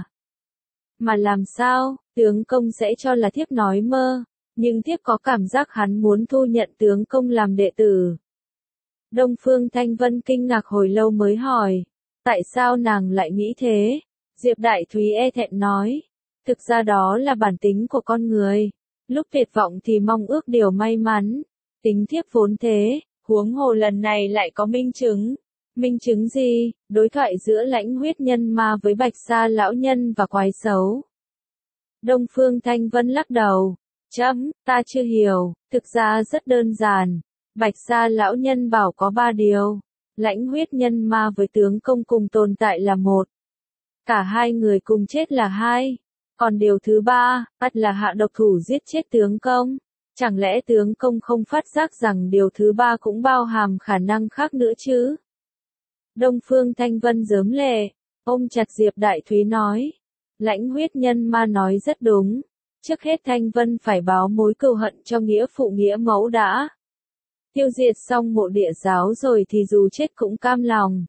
Mà làm sao, tướng công sẽ cho là thiếp nói mơ, nhưng thiếp có cảm giác hắn muốn thu nhận tướng công làm đệ tử. Đông Phương Thanh Vân kinh ngạc hồi lâu mới hỏi, tại sao nàng lại nghĩ thế? Diệp Đại Thúy e thẹn nói, thực ra đó là bản tính của con người, lúc tuyệt vọng thì mong ước điều may mắn, tính thiếp vốn thế, huống hồ lần này lại có minh chứng. Minh chứng gì? Đối thoại giữa Lãnh Huyết Nhân Ma với Bạch Sa lão nhân và quái xấu. Đông Phương Thanh Vân lắc đầu, chấm, ta chưa hiểu, thực ra rất đơn giản. Bạch Sa lão nhân bảo có ba điều, Lãnh Huyết Nhân Ma với tướng công cùng tồn tại là một. Cả hai người cùng chết là hai. Còn điều thứ ba, ắt là hạ độc thủ giết chết tướng công. Chẳng lẽ tướng công không phát giác rằng điều thứ ba cũng bao hàm khả năng khác nữa chứ? Đông Phương Thanh Vân rớm lệ, ôm chặt Diệp Đại Thúy nói. Lãnh Huyết Nhân Ma nói rất đúng. Trước hết Thanh Vân phải báo mối cừu hận cho nghĩa phụ nghĩa mẫu đã. Tiêu diệt xong mộ Địa giáo rồi thì dù chết cũng cam lòng.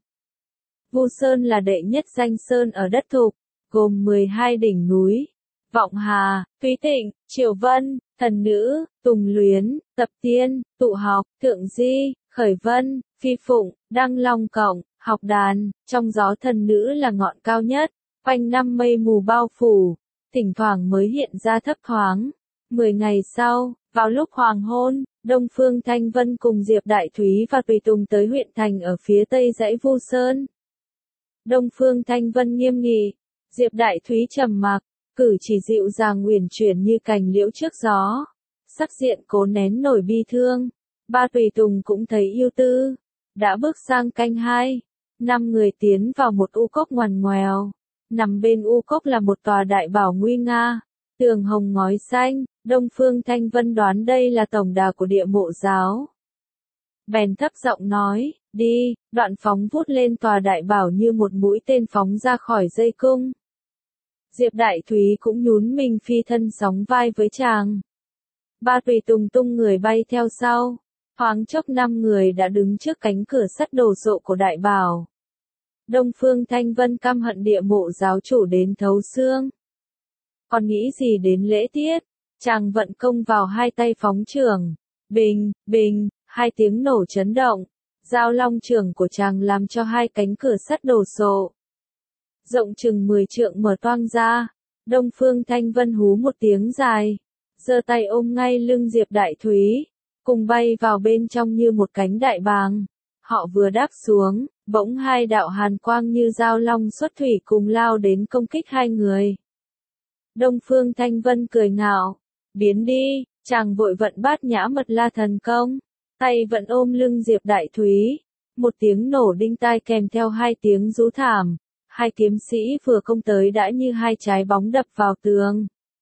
Vu Sơn là đệ nhất danh sơn ở đất Thục, gồm mười hai đỉnh núi. Vọng Hà, Thúy Tịnh, Triều Vân, Thần Nữ, Tùng Luyến, Tập Tiên, Tụ Học, Thượng Di, Khởi Vân, Phi Phụng, Đăng Long Cộng, Học Đàn, trong gió Thần Nữ là ngọn cao nhất, quanh năm mây mù bao phủ, thỉnh thoảng mới hiện ra thấp thoáng. Mười ngày sau, vào lúc hoàng hôn, Đông Phương Thanh Vân cùng Diệp Đại Thúy và tùy tùng tới huyện thành ở phía tây dãy Vu Sơn. Đông Phương Thanh Vân nghiêm nghị, Diệp Đại Thúy trầm mặc, cử chỉ dịu dàng uyển chuyển như cành liễu trước gió, sắc diện cố nén nổi bi thương. Ba tùy tùng cũng thấy yêu tư. Đã bước sang canh hai, năm người tiến vào một u cốc ngoằn ngoèo. Nằm bên u cốc là một tòa đại bảo nguy nga, tường hồng ngói xanh. Đông Phương Thanh Vân đoán đây là tổng đà của Địa Mộ giáo. Bèn thấp giọng nói, đi, đoạn phóng vút lên tòa đại bảo như một mũi tên phóng ra khỏi dây cung. Diệp Đại Thúy cũng nhún mình phi thân sóng vai với chàng. Ba tùy tùng tung người bay theo sau, thoáng chốc năm người đã đứng trước cánh cửa sắt đồ sộ của đại bảo. Đông Phương Thanh Vân căm hận Địa Mộ giáo chủ đến thấu xương. Còn nghĩ gì đến lễ tiết, chàng vận công vào hai tay phóng trường, bình, bình, hai tiếng nổ chấn động, giao long trường của chàng làm cho hai cánh cửa sắt đồ sộ rộng chừng mười trượng mở toang ra. Đông Phương Thanh Vân hú một tiếng dài, giơ tay ôm ngay lưng Diệp Đại Thúy, cùng bay vào bên trong như một cánh đại bàng. Họ vừa đáp xuống, bỗng hai đạo hàn quang như dao long xuất thủy cùng lao đến công kích hai người. Đông Phương Thanh Vân cười ngạo, biến đi, chàng vội vận Bát Nhã Mật La thần công, tay vận ôm lưng Diệp Đại Thúy. Một tiếng nổ đinh tai kèm theo hai tiếng rú thảm. Hai kiếm sĩ vừa công tới đã như hai trái bóng đập vào tường,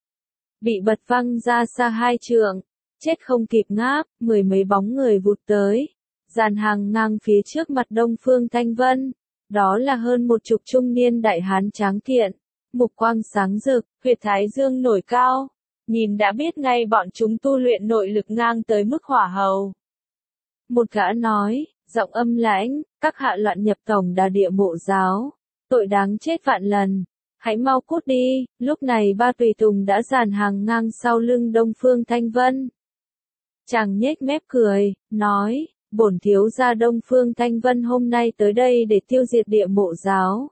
bị bật văng ra xa hai trượng, chết không kịp ngáp. Mười mấy bóng người vụt tới, dàn hàng ngang phía trước mặt Đông Phương Thanh Vân. Đó là hơn một chục trung niên đại hán tráng kiện, mục quang sáng rực, huyệt thái dương nổi cao, nhìn đã biết ngay bọn chúng tu luyện nội lực ngang tới mức hỏa hầu. Một gã nói, giọng âm lãnh, các hạ loạn nhập tổng đà Địa Mộ giáo, tội đáng chết vạn lần, hãy mau cút đi. Lúc này ba tùy tùng đã dàn hàng ngang sau lưng Đông Phương Thanh Vân. Chàng nhếch mép cười, nói, bổn thiếu gia Đông Phương Thanh Vân hôm nay tới đây để tiêu diệt Địa Mộ giáo.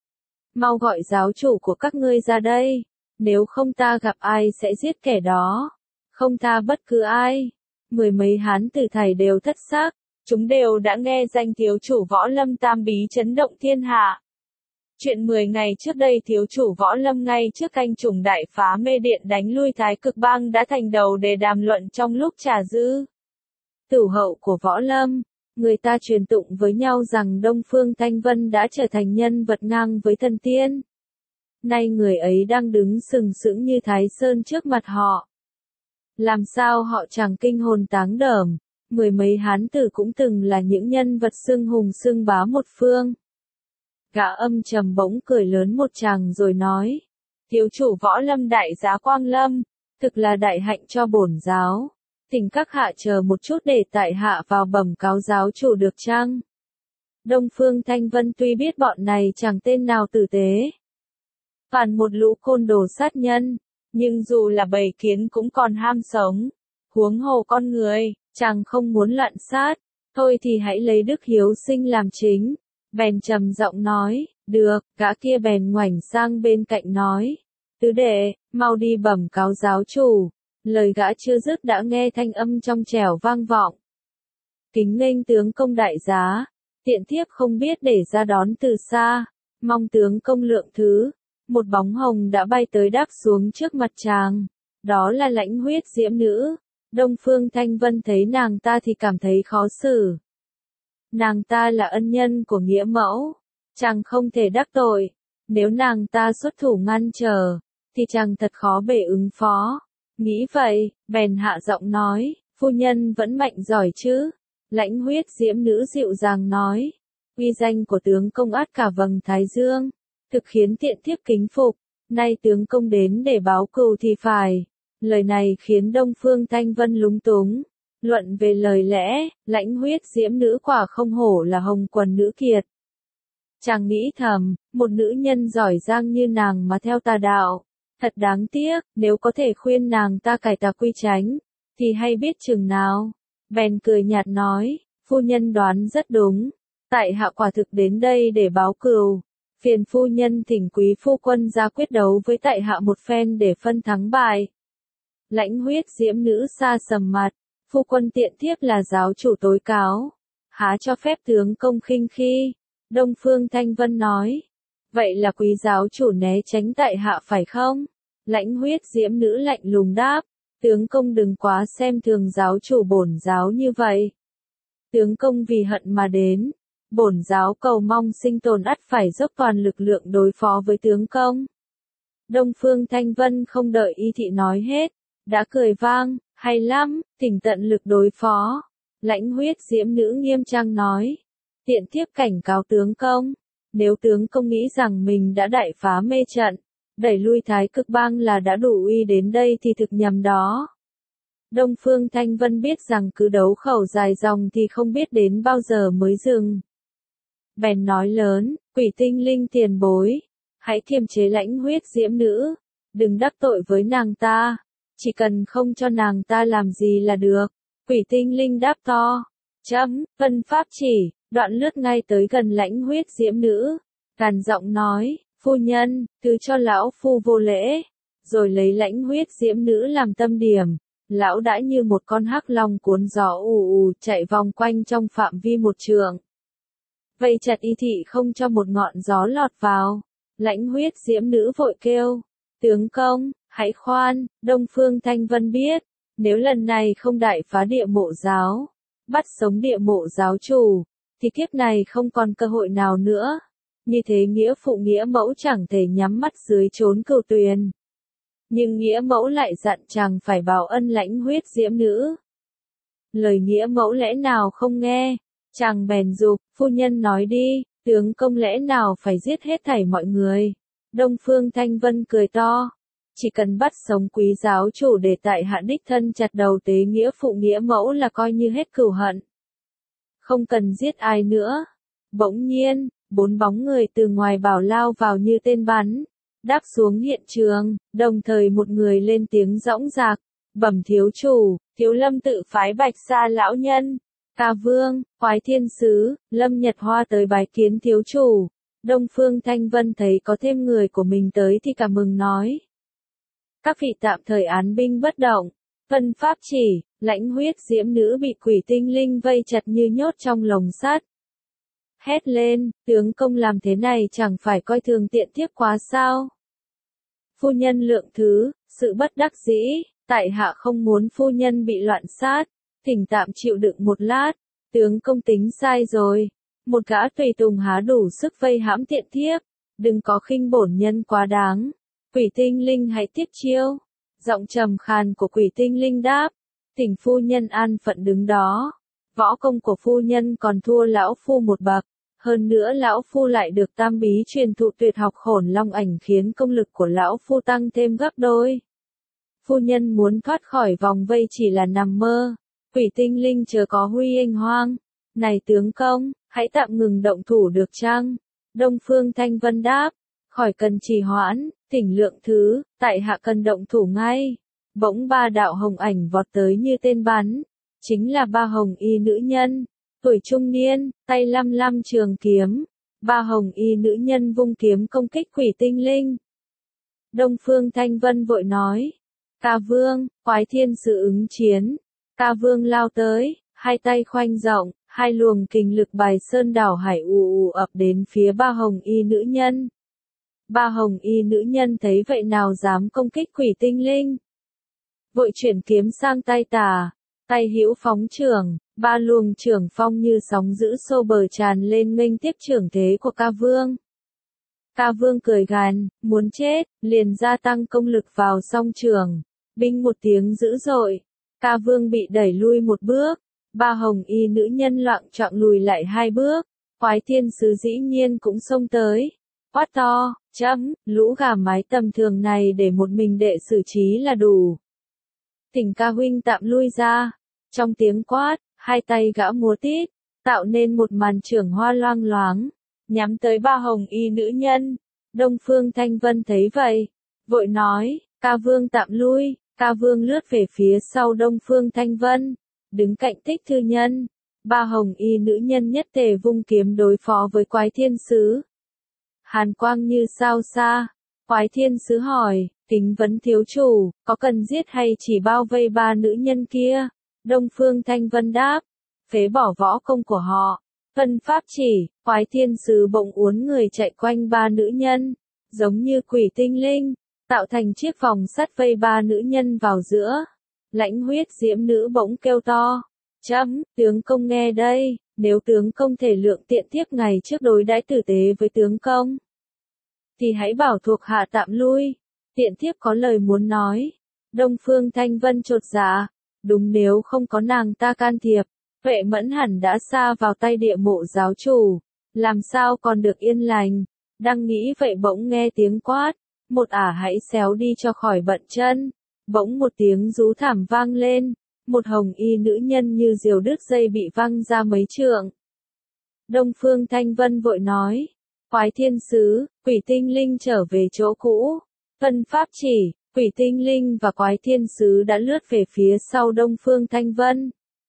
Mau gọi giáo chủ của các ngươi ra đây, nếu không ta gặp ai sẽ giết kẻ đó, không tha bất cứ ai. Mười mấy hán tử thảy đều thất xác, chúng đều đã nghe danh thiếu chủ Võ Lâm tam bí chấn động thiên hạ. Chuyện mười ngày trước đây thiếu chủ Võ Lâm ngay trước canh trùng đại phá mê điện đánh lui Thái Cực Bang đã thành đầu đề đàm luận trong lúc trà dư. Tửu hậu của Võ Lâm, người ta truyền tụng với nhau rằng Đông Phương Thanh Vân đã trở thành nhân vật ngang với thần tiên. Nay người ấy đang đứng sừng sững như Thái Sơn trước mặt họ. Làm sao họ chẳng kinh hồn táng đởm, mười mấy hán tử cũng từng là những nhân vật xưng hùng xưng bá một phương. Gã âm trầm bỗng cười lớn một tràng rồi nói, thiếu chủ Võ Lâm đại giá Quang Lâm, thực là đại hạnh cho bổn giáo, thỉnh các hạ chờ một chút để tại hạ vào bẩm cáo giáo chủ được chăng? Đông Phương Thanh Vân tuy biết bọn này chẳng tên nào tử tế, phản một lũ côn đồ sát nhân, nhưng dù là bầy kiến cũng còn ham sống, huống hồ con người, chàng không muốn lạm sát, Thôi thì hãy lấy đức hiếu sinh làm chính. Bèn trầm giọng nói, được, gã kia bèn ngoảnh sang bên cạnh nói. Tứ đệ, mau đi bẩm cáo giáo chủ. Lời gã chưa dứt đã nghe thanh âm trong trẻo vang vọng. Kính nghênh tướng công đại giá, tiện thiếp không biết để ra đón từ xa, mong tướng công lượng thứ. Một bóng hồng đã bay tới đáp xuống trước mặt chàng. Đó là Lãnh Huyết Diễm Nữ. Đông Phương Thanh Vân thấy nàng ta thì cảm thấy khó xử. Nàng ta là ân nhân của nghĩa mẫu, chàng không thể đắc tội. Nếu nàng ta xuất thủ ngăn trở, thì chàng thật khó bề ứng phó. Nghĩ vậy, bèn hạ giọng nói, phu nhân vẫn mạnh giỏi chứ. Lãnh Huyết Diễm Nữ dịu dàng nói, uy danh của tướng công át cả vầng thái dương, thực khiến tiện thiếp kính phục. Nay tướng công đến để báo cừu thì phải. Lời này khiến Đông Phương Thanh Vân lúng túng. Luận về lời lẽ, Lãnh Huyết Diễm Nữ quả không hổ là hồng quần nữ kiệt. Chàng nghĩ thầm, một nữ nhân giỏi giang như nàng mà theo tà đạo, thật đáng tiếc. Nếu có thể khuyên nàng ta cải tà quy chánh, thì hay biết chừng nào. Bèn cười nhạt nói, phu nhân đoán rất đúng. Tại hạ quả thực đến đây để báo cừu. Phiền phu nhân thỉnh quý phu quân ra quyết đấu với tại hạ một phen để phân thắng bại. Lãnh Huyết Diễm Nữ sa sầm mặt, phu quân tiện thiếp là giáo chủ tối cáo, há cho phép tướng công khinh khi. Đông Phương Thanh Vân nói, vậy là quý giáo chủ né tránh tại hạ phải không? Lãnh Huyết Diễm Nữ lạnh lùng đáp, tướng công đừng quá xem thường giáo chủ bổn giáo như vậy. Tướng công vì hận mà đến, bổn giáo cầu mong sinh tồn ắt phải dốc toàn lực lượng đối phó với tướng công. Đông Phương Thanh Vân không đợi y thị nói hết, đã cười vang, hay lắm, thỉnh tận lực đối phó. Lãnh Huyết Diễm Nữ nghiêm trang nói, tiện thiếp cảnh cáo tướng công, nếu tướng công nghĩ rằng mình đã đại phá mê trận, đẩy lui Thái Cực Bang là đã đủ uy đến đây thì thực nhầm đó. Đông Phương Thanh Vân biết rằng cứ đấu khẩu dài dòng thì không biết đến bao giờ mới dừng. Bèn nói lớn, Quỷ Tinh Linh tiền bối, hãy kiềm chế Lãnh Huyết Diễm Nữ, đừng đắc tội với nàng ta, chỉ cần không cho nàng ta làm gì là được. Quỷ Tinh Linh đáp to, chấm, vân pháp chỉ, đoạn lướt ngay tới gần Lãnh Huyết Diễm Nữ, gằn giọng nói, phu nhân, thứ cho lão phu vô lễ, rồi lấy Lãnh Huyết Diễm Nữ làm tâm điểm. Lão đã như một con hắc long cuốn gió ù ù chạy vòng quanh trong phạm vi một trượng. Vây chặt y thị không cho một ngọn gió lọt vào. Lãnh Huyết Diễm Nữ vội kêu, tướng công, hãy khoan. Đông Phương Thanh Vân biết, nếu lần này không đại phá địa mộ giáo, bắt sống địa mộ giáo chủ, thì kiếp này không còn cơ hội nào nữa. Như thế nghĩa phụ nghĩa mẫu chẳng thể nhắm mắt dưới trốn cừu tuyền. Nhưng nghĩa mẫu lại dặn chàng phải báo ân Lãnh Huyết Diễm Nữ. Lời nghĩa mẫu lẽ nào không nghe, chàng bèn giục, phu nhân nói đi, tướng công lẽ nào phải giết hết thảy mọi người. Đông Phương Thanh Vân cười to, chỉ cần bắt sống quý giáo chủ để tại hạ đích thân chặt đầu tế nghĩa phụ nghĩa mẫu là coi như hết cừu hận. Không cần giết ai nữa. Bỗng nhiên, bốn bóng người từ ngoài bảo lao vào như tên bắn. Đáp xuống hiện trường, đồng thời một người lên tiếng dõng dạc, bẩm thiếu chủ, thiếu lâm tự phái Bạch Sa lão nhân, Ca Vương, Khoái Thiên Sứ, Lâm Nhật Hoa tới bái kiến thiếu chủ. Đông Phương Thanh Vân thấy có thêm người của mình tới thì cảm mừng nói. Các vị tạm thời án binh bất động, phân pháp chỉ, Lãnh Huyết Diễm Nữ bị Quỷ Tinh Linh vây chặt như nhốt trong lồng sắt. Hét lên, tướng công làm thế này chẳng phải coi thường tiện thiếp quá sao? Phu nhân lượng thứ, sự bất đắc dĩ, tại hạ không muốn phu nhân bị loạn sát, thỉnh tạm chịu đựng một lát, tướng công tính sai rồi. Một gã tùy tùng há đủ sức vây hãm tiện thiếp, đừng có khinh bổn nhân quá đáng. Quỷ Tinh Linh hãy tiếp chiêu. Giọng trầm khàn của Quỷ Tinh Linh đáp, thỉnh phu nhân an phận đứng đó. Võ công của phu nhân còn thua lão phu một bậc. Hơn nữa lão phu lại được tam bí truyền thụ tuyệt học Hỗn Long Ảnh khiến công lực của lão phu tăng thêm gấp đôi. Phu nhân muốn thoát khỏi vòng vây chỉ là nằm mơ. Quỷ Tinh Linh chớ có huy anh hoang. Này tướng công, hãy tạm ngừng động thủ được chăng? Đông Phương Thanh Vân đáp, khỏi cần trì hoãn, thỉnh lượng thứ, tại hạ cần động thủ ngay. Bỗng ba đạo hồng ảnh vọt tới như tên bắn, chính là ba hồng y nữ nhân. tuổi trung niên, tay lăm lăm trường kiếm. Ba hồng y nữ nhân vung kiếm công kích quỷ tinh linh. Đông Phương Thanh Vân vội nói. Ca Vương, Quái Thiên Sứ ứng chiến. Ca Vương lao tới, hai tay khoanh rộng, hai luồng kình lực bài sơn đảo hải ù ù ập đến phía ba hồng y nữ nhân. Ba hồng y nữ nhân thấy vậy nào dám công kích quỷ tinh linh. Vội chuyển kiếm sang tay tả, tay hữu phóng trưởng, ba luồng trưởng phong như sóng dữ xô bờ tràn lên nghênh tiếp trưởng thế của Ca Vương. Ca Vương cười gằn, muốn chết, liền gia tăng công lực vào song trường. Binh một tiếng dữ dội, Ca Vương bị đẩy lui một bước, ba hồng y nữ nhân loạng choạng lùi lại hai bước, Quái Thiên Sứ dĩ nhiên cũng xông tới. Quát to, chấm, lũ gà mái tầm thường này để một mình đệ xử trí là đủ. Thỉnh Ca huynh tạm lui ra. Trong tiếng quát, hai tay gã múa tít, tạo nên một màn trưởng hoa loang loáng, nhắm tới ba hồng y nữ nhân. Đông Phương Thanh Vân thấy vậy, vội nói, Ca Vương tạm lui. Ca Vương lướt về phía sau Đông Phương Thanh Vân, đứng cạnh Tích Thư Nhân. Ba hồng y nữ nhân nhất tề vung kiếm đối phó với Quái Thiên Sứ. Hàn quang như sao xa. Quái Thiên Sứ hỏi, kính vấn thiếu chủ, có cần giết hay chỉ bao vây ba nữ nhân kia? Đông Phương Thanh Vân đáp, phế bỏ võ công của họ. Vân pháp chỉ, Quái Thiên Sứ bỗng uốn người chạy quanh ba nữ nhân, giống như quỷ tinh linh, tạo thành chiếc vòng sắt vây ba nữ nhân vào giữa. Lãnh Huyết Diễm Nữ bỗng kêu to, chấm, tướng công nghe đây, nếu tướng công thể lượng tiện tiếp ngày trước đối đãi tử tế với tướng công, thì hãy bảo thuộc hạ tạm lui, tiện thiếp có lời muốn nói. Đông Phương Thanh Vân chột dạ, đúng, nếu không có nàng ta can thiệp, Vệ Mẫn hẳn đã sa vào tay Địa Mộ giáo chủ, làm sao còn được yên lành. Đang nghĩ vậy bỗng nghe tiếng quát, một ả hãy xéo đi cho khỏi bận chân. Bỗng một tiếng rú thảm vang lên, một hồng y nữ nhân như diều đứt dây bị văng ra mấy trượng. Đông Phương Thanh Vân vội nói, Quái Thiên Sứ, quỷ tinh linh trở về chỗ cũ. Vân pháp chỉ, quỷ tinh linh và Quái Thiên Sứ đã lướt về phía sau Đông Phương Thanh Vân.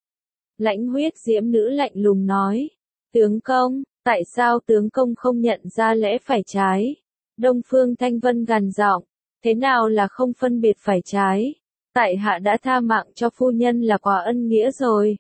Lãnh Huyết Diễm Nữ lạnh lùng nói, tướng công, tại sao tướng công không nhận ra lẽ phải trái? Đông Phương Thanh Vân gằn giọng, thế nào là không phân biệt phải trái? Tại hạ đã tha mạng cho phu nhân là quá ân nghĩa rồi.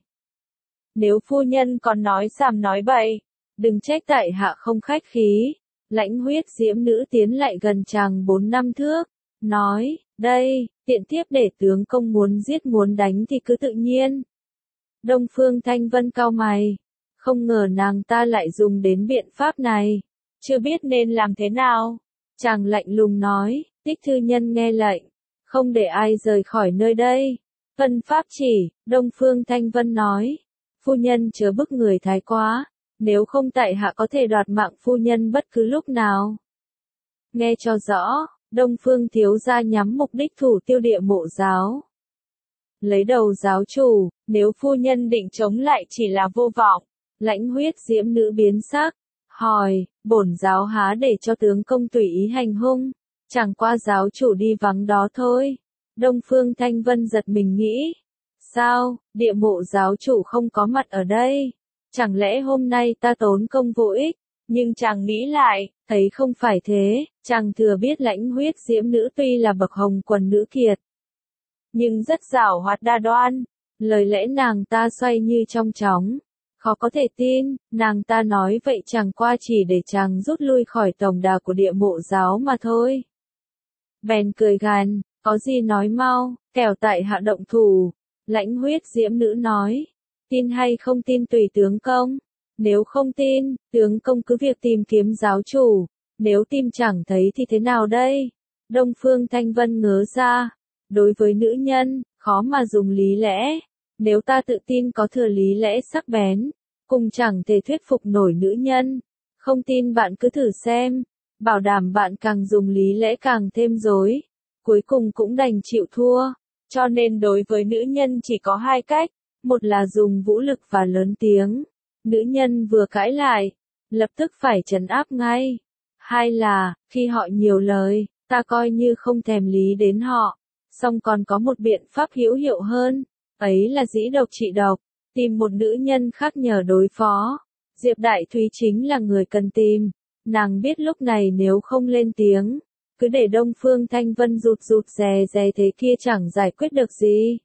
Nếu phu nhân còn nói sàm nói bậy, đừng trách tại hạ không khách khí. Lãnh Huyết Diễm Nữ tiến lại gần chàng bốn năm thước, nói, đây, tiện thiếp để tướng công muốn giết muốn đánh thì cứ tự nhiên. Đông Phương Thanh Vân cau mày, không ngờ nàng ta lại dùng đến biện pháp này, chưa biết nên làm thế nào. Chàng lạnh lùng nói, Tích Thư Nhân nghe lệnh, không để ai rời khỏi nơi đây. Vân pháp chỉ, Đông Phương Thanh Vân nói, phu nhân chớ bức người thái quá, nếu không tại hạ có thể đoạt mạng phu nhân bất cứ lúc nào. Nghe cho rõ, Đông Phương thiếu gia nhắm mục đích thủ tiêu Địa Mộ giáo. Lấy đầu giáo chủ, nếu phu nhân định chống lại chỉ là vô vọng. Lãnh Huyết Diễm Nữ biến sắc, hỏi, bổn giáo há để cho tướng công tùy ý hành hung, chẳng qua giáo chủ đi vắng đó thôi. Đông Phương Thanh Vân giật mình nghĩ, sao, Địa Mộ giáo chủ không có mặt ở đây, chẳng lẽ hôm nay ta tốn công vô ích? Nhưng chàng nghĩ lại, thấy không phải thế, chàng thừa biết Lãnh Huyết Diễm Nữ tuy là bậc hồng quần nữ kiệt, nhưng rất giảo hoạt đa đoan, lời lẽ nàng ta xoay như trong chóng, khó có thể tin. Nàng ta nói vậy chẳng qua chỉ để chàng rút lui khỏi tổng đà của Địa Mộ giáo mà thôi. Bèn cười gằn, có gì nói mau, kẻo tại hạ động thủ. Lãnh Huyết Diễm Nữ nói, tin hay không tin tùy tướng công, nếu không tin, tướng công cứ việc tìm kiếm giáo chủ, nếu tìm chẳng thấy thì thế nào đây? Đông Phương Thanh Vân ngớ ra, đối với nữ nhân, khó mà dùng lý lẽ, nếu ta tự tin có thừa lý lẽ sắc bén, cùng chẳng thể thuyết phục nổi nữ nhân, không tin bạn cứ thử xem, bảo đảm bạn càng dùng lý lẽ càng thêm dối, cuối cùng cũng đành chịu thua. Cho nên đối với nữ nhân chỉ có hai cách, một là dùng vũ lực và lớn tiếng, nữ nhân vừa cãi lại, lập tức phải trấn áp ngay. Hai là, khi họ nhiều lời, ta coi như không thèm lý đến họ, song còn có một biện pháp hữu hiệu hơn, ấy là dĩ độc trị độc. tìm một nữ nhân khác nhờ đối phó. Diệp Đại Thúy chính là người cần tìm. Nàng biết lúc này nếu không lên tiếng, cứ để Đông Phương Thanh Vân rụt rụt rè rè thế kia chẳng giải quyết được gì.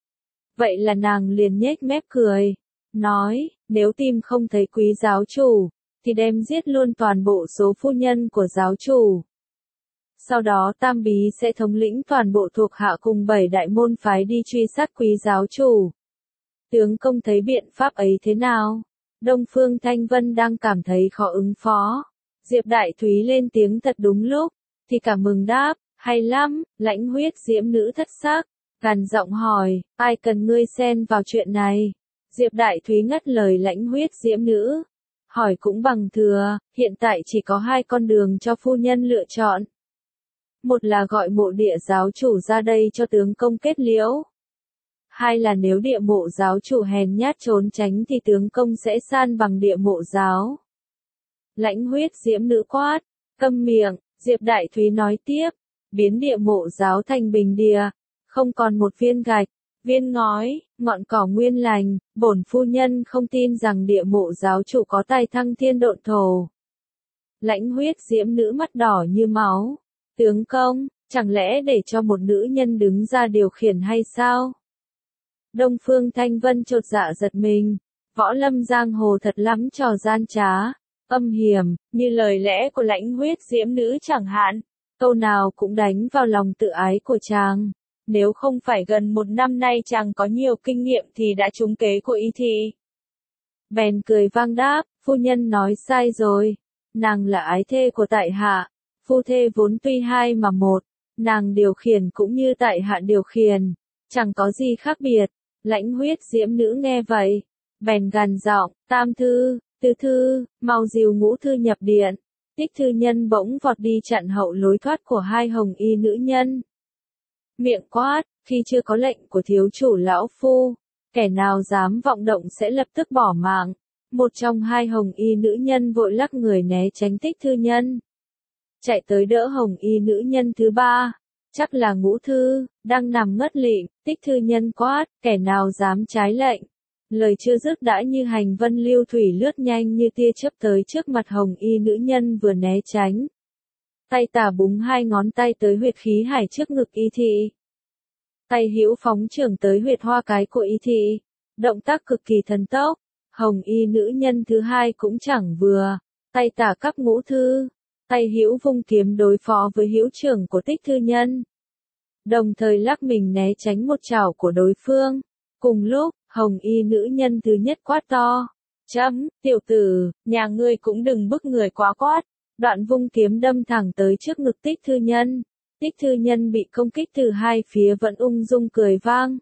Vậy là nàng liền nhếch mép cười, nói, nếu tìm không thấy quý giáo chủ, thì đem giết luôn toàn bộ số phu nhân của giáo chủ. Sau đó Tam Bí sẽ thống lĩnh toàn bộ thuộc hạ cùng bảy đại môn phái đi truy sát quý giáo chủ. Tướng công thấy biện pháp ấy thế nào? Đông Phương Thanh Vân đang cảm thấy khó ứng phó. Diệp Đại Thúy lên tiếng thật đúng lúc, thì cả mừng đáp, hay lắm, lãnh huyết diễm nữ thất sắc, gằn giọng hỏi, ai cần ngươi xen vào chuyện này? Diệp Đại Thúy ngắt lời lãnh huyết diễm nữ, hỏi cũng bằng thừa, hiện tại chỉ có hai con đường cho phu nhân lựa chọn. Một là gọi mộ địa giáo chủ ra đây cho tướng công kết liễu. Hai là nếu địa mộ giáo chủ hèn nhát trốn tránh thì tướng công sẽ san bằng địa mộ giáo. Lãnh huyết diễm nữ quát, câm miệng, Diệp Đại Thúy nói tiếp, biến địa mộ giáo thành bình địa, không còn một viên gạch, viên ngói, ngọn cỏ nguyên lành, bổn phu nhân không tin rằng địa mộ giáo chủ có tài thăng thiên độn thổ. Lãnh huyết diễm nữ mắt đỏ như máu, tướng công, chẳng lẽ để cho một nữ nhân đứng ra điều khiển hay sao? Đông Phương Thanh Vân chột dạ giật mình, võ lâm giang hồ thật lắm trò gian trá, âm hiểm, như lời lẽ của lãnh huyết diễm nữ chẳng hạn, câu nào cũng đánh vào lòng tự ái của chàng. Nếu không phải gần một năm nay chàng có nhiều kinh nghiệm thì đã trúng kế của y thị. Bèn cười vang đáp, phu nhân nói sai rồi, nàng là ái thê của tại hạ, phu thê vốn tuy hai mà một, nàng điều khiển cũng như tại hạ điều khiển, chẳng có gì khác biệt. Lãnh huyết diễm nữ nghe vậy, bèn gằn giọng, tam thư, tứ thư, mau dìu ngũ thư nhập điện. Tích thư nhân bỗng vọt đi chặn hậu lối thoát của hai hồng y nữ nhân. Miệng quát, khi chưa có lệnh của thiếu chủ lão phu, kẻ nào dám vọng động sẽ lập tức bỏ mạng. Một trong hai hồng y nữ nhân vội lắc người né tránh tích thư nhân. Chạy tới đỡ hồng y nữ nhân thứ ba. Chắc là ngũ thư, đang nằm ngất lịm, tích thư nhân quát, kẻ nào dám trái lệnh. Lời chưa dứt đã như hành vân lưu thủy lướt nhanh như tia chớp tới trước mặt hồng y nữ nhân vừa né tránh. Tay tả búng hai ngón tay tới huyệt khí hải trước ngực y thị. Tay hữu phóng trưởng tới huyệt hoa cái của y thị. Động tác cực kỳ thần tốc, hồng y nữ nhân thứ hai cũng chẳng vừa. Tay tả cắp ngũ thư. Tay hữu vung kiếm đối phó với hữu trưởng của tích thư nhân. Đồng thời lắc mình né tránh một chảo của đối phương. Cùng lúc, hồng y nữ nhân thứ nhất quát to. Chấm, tiểu tử, nhà ngươi cũng đừng bức người quá quát. Đoạn vung kiếm đâm thẳng tới trước ngực tích thư nhân. Tích thư nhân bị công kích từ hai phía vẫn ung dung cười vang.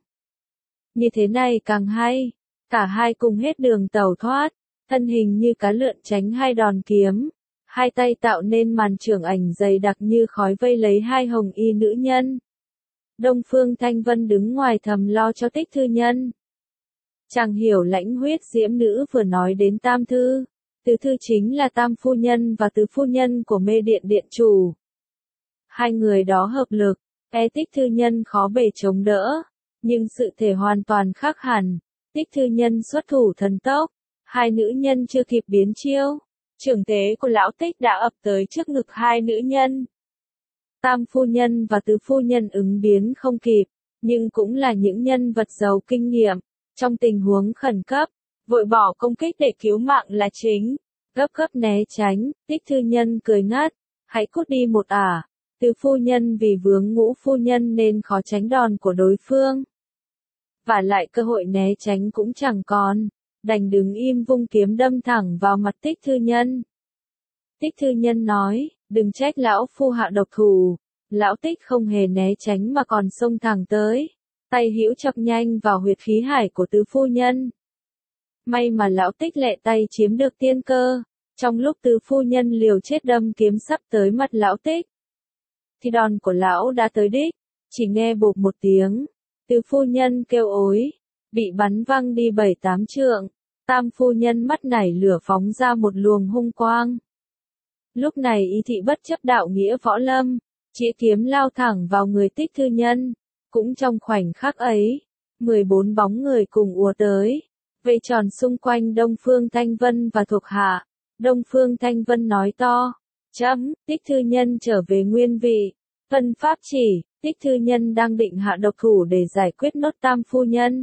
Như thế này càng hay. Cả hai cùng hết đường tẩu thoát. Thân hình như cá lượn tránh hai đòn kiếm. Hai tay tạo nên màn trưởng ảnh dày đặc như khói vây lấy hai hồng y nữ nhân. Đông Phương Thanh Vân đứng ngoài thầm lo cho tích thư nhân. Chàng hiểu lãnh huyết diễm nữ vừa nói đến tam thư. Tứ thư chính là tam phu nhân và tứ phu nhân của mê điện điện chủ. Hai người đó hợp lực, e tích thư nhân khó bề chống đỡ. Nhưng sự thể hoàn toàn khác hẳn. Tích thư nhân xuất thủ thần tốc. Hai nữ nhân chưa kịp biến chiêu. Trưởng thế của lão tích đã ập tới trước ngực hai nữ nhân. Tam phu nhân và tứ phu nhân ứng biến không kịp, nhưng cũng là những nhân vật giàu kinh nghiệm. Trong tình huống khẩn cấp, vội bỏ công kích để cứu mạng là chính. Gấp gấp né tránh, tích thư nhân cười ngắt, hãy cút đi một ả. Tứ phu nhân vì vướng ngũ phu nhân nên khó tránh đòn của đối phương. Và lại cơ hội né tránh cũng chẳng còn. Đành đứng im vung kiếm đâm thẳng vào mặt tích thư nhân. Tích thư nhân nói, đừng trách lão phu hạ độc thủ. Lão tích không hề né tránh mà còn xông thẳng tới. Tay hữu chọc nhanh vào huyệt khí hải của tứ phu nhân. May mà lão tích lẹ tay chiếm được tiên cơ. Trong lúc tứ phu nhân liều chết đâm kiếm sắp tới mặt lão tích, thì đòn của lão đã tới đích. Chỉ nghe bụp một tiếng, tứ phu nhân kêu ối. Bị bắn văng đi bảy tám trượng, tam phu nhân mắt nảy lửa phóng ra một luồng hung quang. Lúc này y thị bất chấp đạo nghĩa võ lâm, chĩa kiếm lao thẳng vào người tích thư nhân. Cũng trong khoảnh khắc ấy, mười bốn bóng người cùng ùa tới, vây tròn xung quanh Đông Phương Thanh Vân và thuộc hạ. Đông Phương Thanh Vân nói to, chấm, Tích Thư Nhân trở về nguyên vị. Vân pháp chỉ, Tích Thư Nhân đang định hạ độc thủ để giải quyết nốt Tam phu nhân.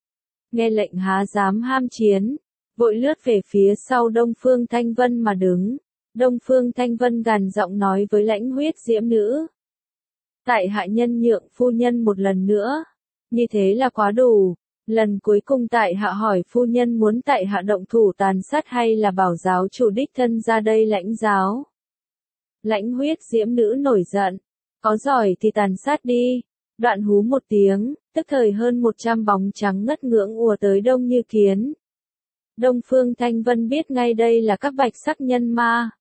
Nghe lệnh há dám ham chiến, vội lướt về phía sau Đông Phương Thanh Vân mà đứng. Đông Phương Thanh Vân gằn giọng nói với Lãnh Huyết Diễm Nữ. Tại hạ nhân nhượng phu nhân một lần nữa. Như thế là quá đủ. Lần cuối cùng tại hạ hỏi phu nhân muốn tại hạ động thủ tàn sát hay là bảo giáo chủ đích thân ra đây lãnh giáo. Lãnh Huyết Diễm Nữ nổi giận. Có giỏi thì tàn sát đi. Đoạn hú một tiếng, tức thời hơn một trăm bóng trắng ngất ngưỡng ùa tới đông như kiến. Đông Phương Thanh Vân biết ngay đây là các bạch sắc nhân ma.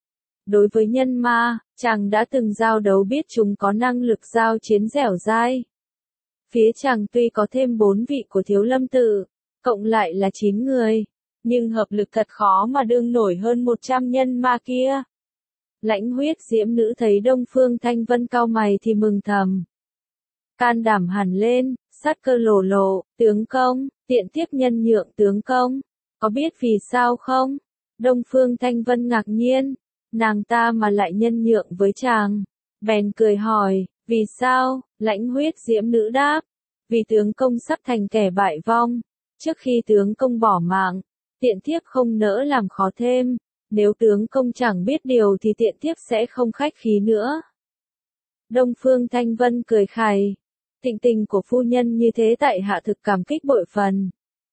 Đối với nhân ma, chàng đã từng giao đấu biết chúng có năng lực giao chiến dẻo dai. Phía chàng tuy có thêm bốn vị của Thiếu Lâm Tự, cộng lại là chín người, nhưng hợp lực thật khó mà đương nổi hơn một trăm nhân ma kia. Lãnh Huyết Diễm Nữ thấy Đông Phương Thanh Vân cau mày thì mừng thầm. Can đảm hẳn lên, sát cơ lồ lộ, tướng công, tiện tiếp nhân nhượng tướng công. Có biết vì sao không? Đông Phương Thanh Vân ngạc nhiên, nàng ta mà lại nhân nhượng với chàng. Bèn cười hỏi, vì sao? Lãnh Huyết Diễm Nữ đáp, vì tướng công sắp thành kẻ bại vong. Trước khi tướng công bỏ mạng, tiện thiếp không nỡ làm khó thêm. Nếu tướng công chẳng biết điều thì tiện thiếp sẽ không khách khí nữa. Đông Phương Thanh Vân cười khài. Tình tình của phu nhân như thế tại hạ thực cảm kích bội phần.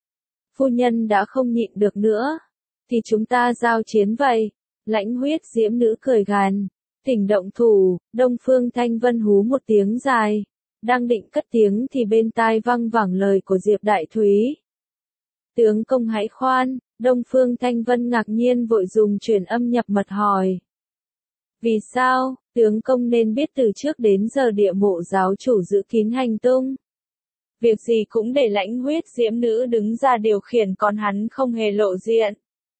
Phu nhân đã không nhịn được nữa, thì chúng ta giao chiến vậy. Lãnh Huyết Diễm Nữ cười gằn, thỉnh động thủ. Đông Phương Thanh Vân hú một tiếng dài, đang định cất tiếng thì bên tai văng vẳng lời của Diệp Đại Thúy. Tướng công hãy khoan. Đông Phương Thanh Vân ngạc nhiên vội dùng truyền âm nhập mật hỏi. Vì sao, tướng công nên biết từ trước đến giờ địa mộ giáo chủ giữ kín hành tung. Việc gì cũng để Lãnh Huyết Diễm Nữ đứng ra điều khiển còn hắn không hề lộ diện.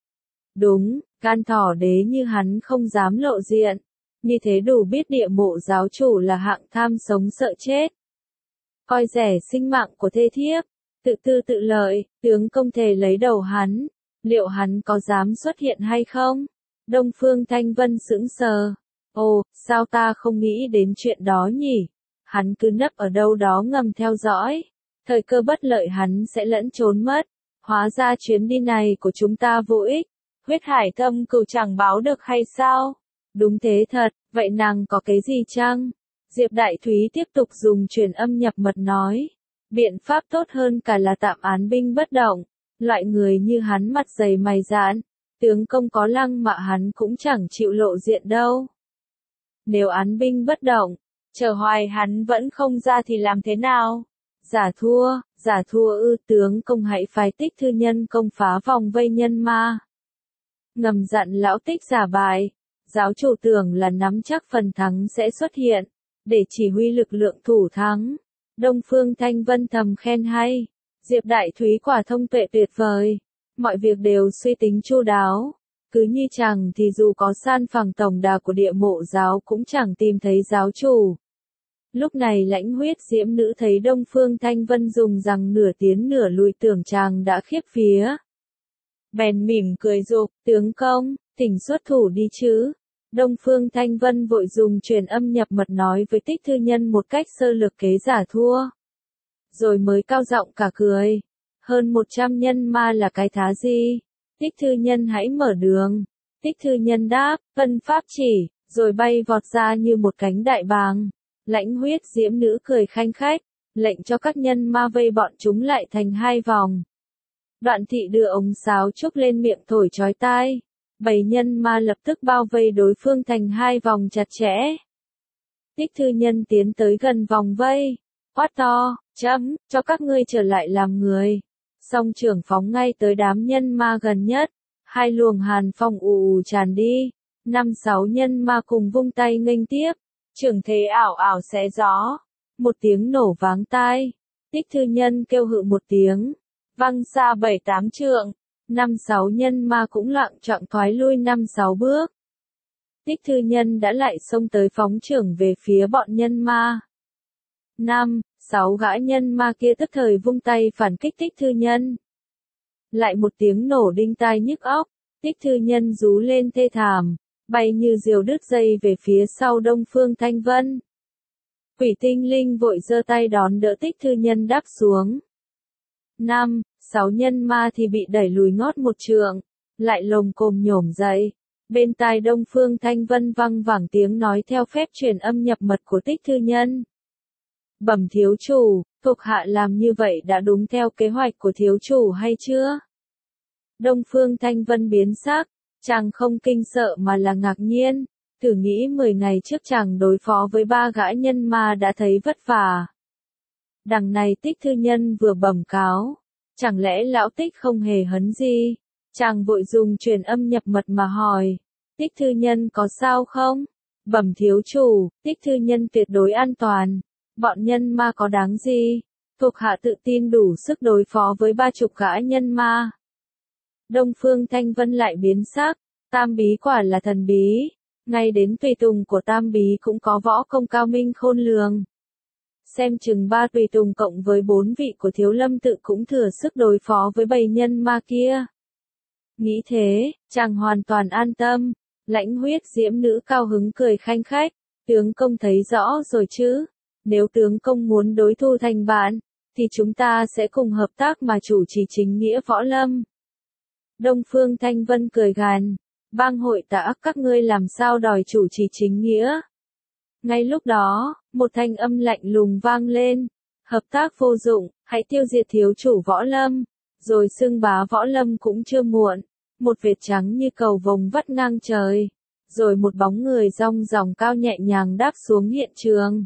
Đúng, can thỏ đế như hắn không dám lộ diện. Như thế đủ biết địa mộ giáo chủ là hạng tham sống sợ chết. Coi rẻ sinh mạng của thê thiếp, tự tư tự lợi, tướng công thề lấy đầu hắn. Liệu hắn có dám xuất hiện hay không? Đông Phương Thanh Vân sững sờ. Ồ, sao ta không nghĩ đến chuyện đó nhỉ? Hắn cứ nấp ở đâu đó ngầm theo dõi. Thời cơ bất lợi hắn sẽ lẫn trốn mất. Hóa ra chuyến đi này của chúng ta vô ích. Huyết hải thâm cừu chẳng báo được hay sao? Đúng thế thật, vậy nàng có cái gì chăng? Diệp Đại Thúy tiếp tục dùng truyền âm nhập mật nói. Biện pháp tốt hơn cả là tạm án binh bất động. Loại người như hắn mặt dày mày dạn, tướng công có lăng mạ hắn cũng chẳng chịu lộ diện đâu. Nếu án binh bất động, chờ hoài hắn vẫn không ra thì làm thế nào? Giả thua, giả thua ư, tướng công hãy phái Tích Thư Nhân công phá vòng vây nhân ma. Ngầm dặn lão Tích giả bại, giáo chủ tưởng là nắm chắc phần thắng sẽ xuất hiện, để chỉ huy lực lượng thủ thắng. Đông Phương Thanh Vân thầm khen hay. Diệp Đại Thúy quả thông tuệ tuyệt vời, mọi việc đều suy tính chu đáo. Cứ như chàng thì dù có san phẳng tổng đà của địa mộ giáo cũng chẳng tìm thấy giáo chủ. Lúc này Lãnh Huyết Diễm Nữ thấy Đông Phương Thanh Vân dùng rằng nửa tiến nửa lùi tưởng chàng đã khiếp vía. Bèn mỉm cười giục, tướng công, thỉnh xuất thủ đi chứ. Đông Phương Thanh Vân vội dùng truyền âm nhập mật nói với Tích Thư Nhân một cách sơ lược kế giả thua. Rồi mới cao giọng cả cười. Hơn một trăm nhân ma là cái thá gì? Tích Thư Nhân hãy mở đường. Tích Thư Nhân đáp, vân pháp chỉ, rồi bay vọt ra như một cánh đại bàng. Lãnh Huyết Diễm Nữ cười khanh khách, lệnh cho các nhân ma vây bọn chúng lại thành hai vòng. Đoạn thị đưa ống sáo trúc lên miệng thổi chói tai. Bảy nhân ma lập tức bao vây đối phương thành hai vòng chặt chẽ. Tích Thư Nhân tiến tới gần vòng vây. Quát to, chấm, cho các ngươi trở lại làm người. Song trưởng phóng ngay tới đám nhân ma gần nhất. Hai luồng hàn phong ù ù tràn đi. Năm sáu nhân ma cùng vung tay nghênh tiếp. Trưởng thế ảo ảo xé gió. Một tiếng nổ váng tai. Tích Thư Nhân kêu hự một tiếng. Văng xa bảy tám trượng. Năm sáu nhân ma cũng loạng choạng thoái lui năm sáu bước. Tích Thư Nhân đã lại xông tới phóng trưởng về phía bọn nhân ma. Năm, sáu gã nhân ma kia tức thời vung tay phản kích Tích Thư Nhân. lại một tiếng nổ đinh tai nhức óc, Tích Thư Nhân rú lên thê thảm, bay như diều đứt dây về phía sau Đông Phương Thanh Vân. Quỷ tinh linh vội giơ tay đón đỡ Tích Thư Nhân đáp xuống. Năm, sáu nhân ma thì bị đẩy lùi ngót một trượng, lại lồm cồm nhổm dậy. Bên tai Đông Phương Thanh Vân văng vẳng tiếng nói theo phép truyền âm nhập mật của Tích Thư Nhân. Bẩm thiếu chủ, thuộc hạ làm như vậy đã đúng theo kế hoạch của thiếu chủ hay chưa? Đông Phương Thanh Vân biến sắc, chàng không kinh sợ mà là ngạc nhiên, thử nghĩ mười ngày trước chàng đối phó với ba gã nhân ma đã thấy vất vả. Đằng này Tích Thư Nhân vừa bẩm cáo, chẳng lẽ lão Tích không hề hấn gì? Chàng vội dùng truyền âm nhập mật mà hỏi, Tích Thư Nhân có sao không? Bẩm thiếu chủ, Tích Thư Nhân tuyệt đối an toàn, bọn nhân ma có đáng gì? Thuộc hạ tự tin đủ sức đối phó với ba chục gã nhân ma. Đông Phương Thanh Vân lại biến sắc, Tam Bí quả là thần bí, ngay đến tùy tùng của Tam Bí cũng có võ công cao minh khôn lường. Xem chừng ba tùy tùng cộng với bốn vị của Thiếu Lâm tự cũng thừa sức đối phó với bầy nhân ma kia. Nghĩ thế, chàng hoàn toàn an tâm, Lãnh Huyết Diễm Nữ cao hứng cười khanh khách, tướng công thấy rõ rồi chứ, nếu tướng công muốn đối thu thành bạn, thì chúng ta sẽ cùng hợp tác mà chủ trì chính nghĩa võ lâm. Đông Phương Thanh Vân cười gằn, bang hội tả các ngươi làm sao đòi chủ trì chính nghĩa. Ngay lúc đó, một thanh âm lạnh lùng vang lên, hợp tác vô dụng, hãy tiêu diệt thiếu chủ võ lâm, rồi xưng bá võ lâm cũng chưa muộn. Một vệt trắng như cầu vồng vắt ngang trời, rồi một bóng người rong ròng cao nhẹ nhàng đáp xuống hiện trường.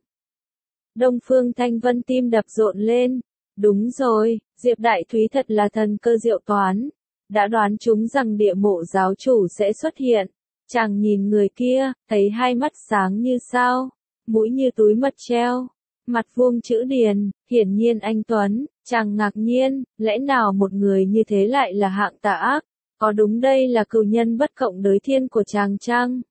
Đông Phương Thanh Vân tim đập rộn lên, đúng rồi, Diệp Đại Thúy thật là thần cơ diệu toán, đã đoán trúng rằng địa mộ giáo chủ sẽ xuất hiện. Chàng nhìn người kia, thấy hai mắt sáng như sao, mũi như túi mật treo, mặt vuông chữ điền, hiển nhiên anh tuấn. Chàng ngạc nhiên, lẽ nào một người như thế lại là hạng tà ác? Có đúng đây là cừu nhân bất cộng đới thiên của chàng chăng?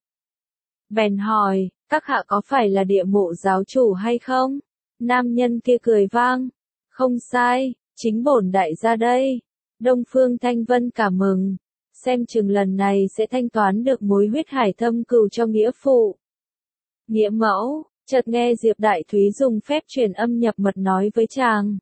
Bèn hỏi, các hạ có phải là địa mộ giáo chủ hay không? Nam nhân kia cười vang, không sai, chính bổn đại gia đây. Đông Phương Thanh Vân cảm mừng, xem chừng lần này sẽ thanh toán được mối huyết hải thâm cừu cho nghĩa phụ. Nghĩa mẫu, chợt nghe Diệp Đại Thúy dùng phép truyền âm nhập mật nói với chàng.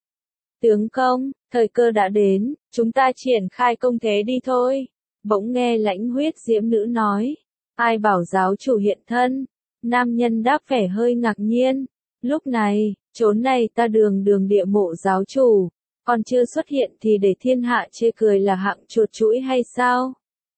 Tướng công, thời cơ đã đến, chúng ta triển khai công thế đi thôi. Bỗng nghe Lãnh Huyết Diễm Nữ nói, ai bảo giáo chủ hiện thân? Nam nhân đáp vẻ hơi ngạc nhiên, lúc này, chốn này ta đường đường địa mộ giáo chủ, còn chưa xuất hiện thì để thiên hạ chê cười là hạng chuột chũi hay sao?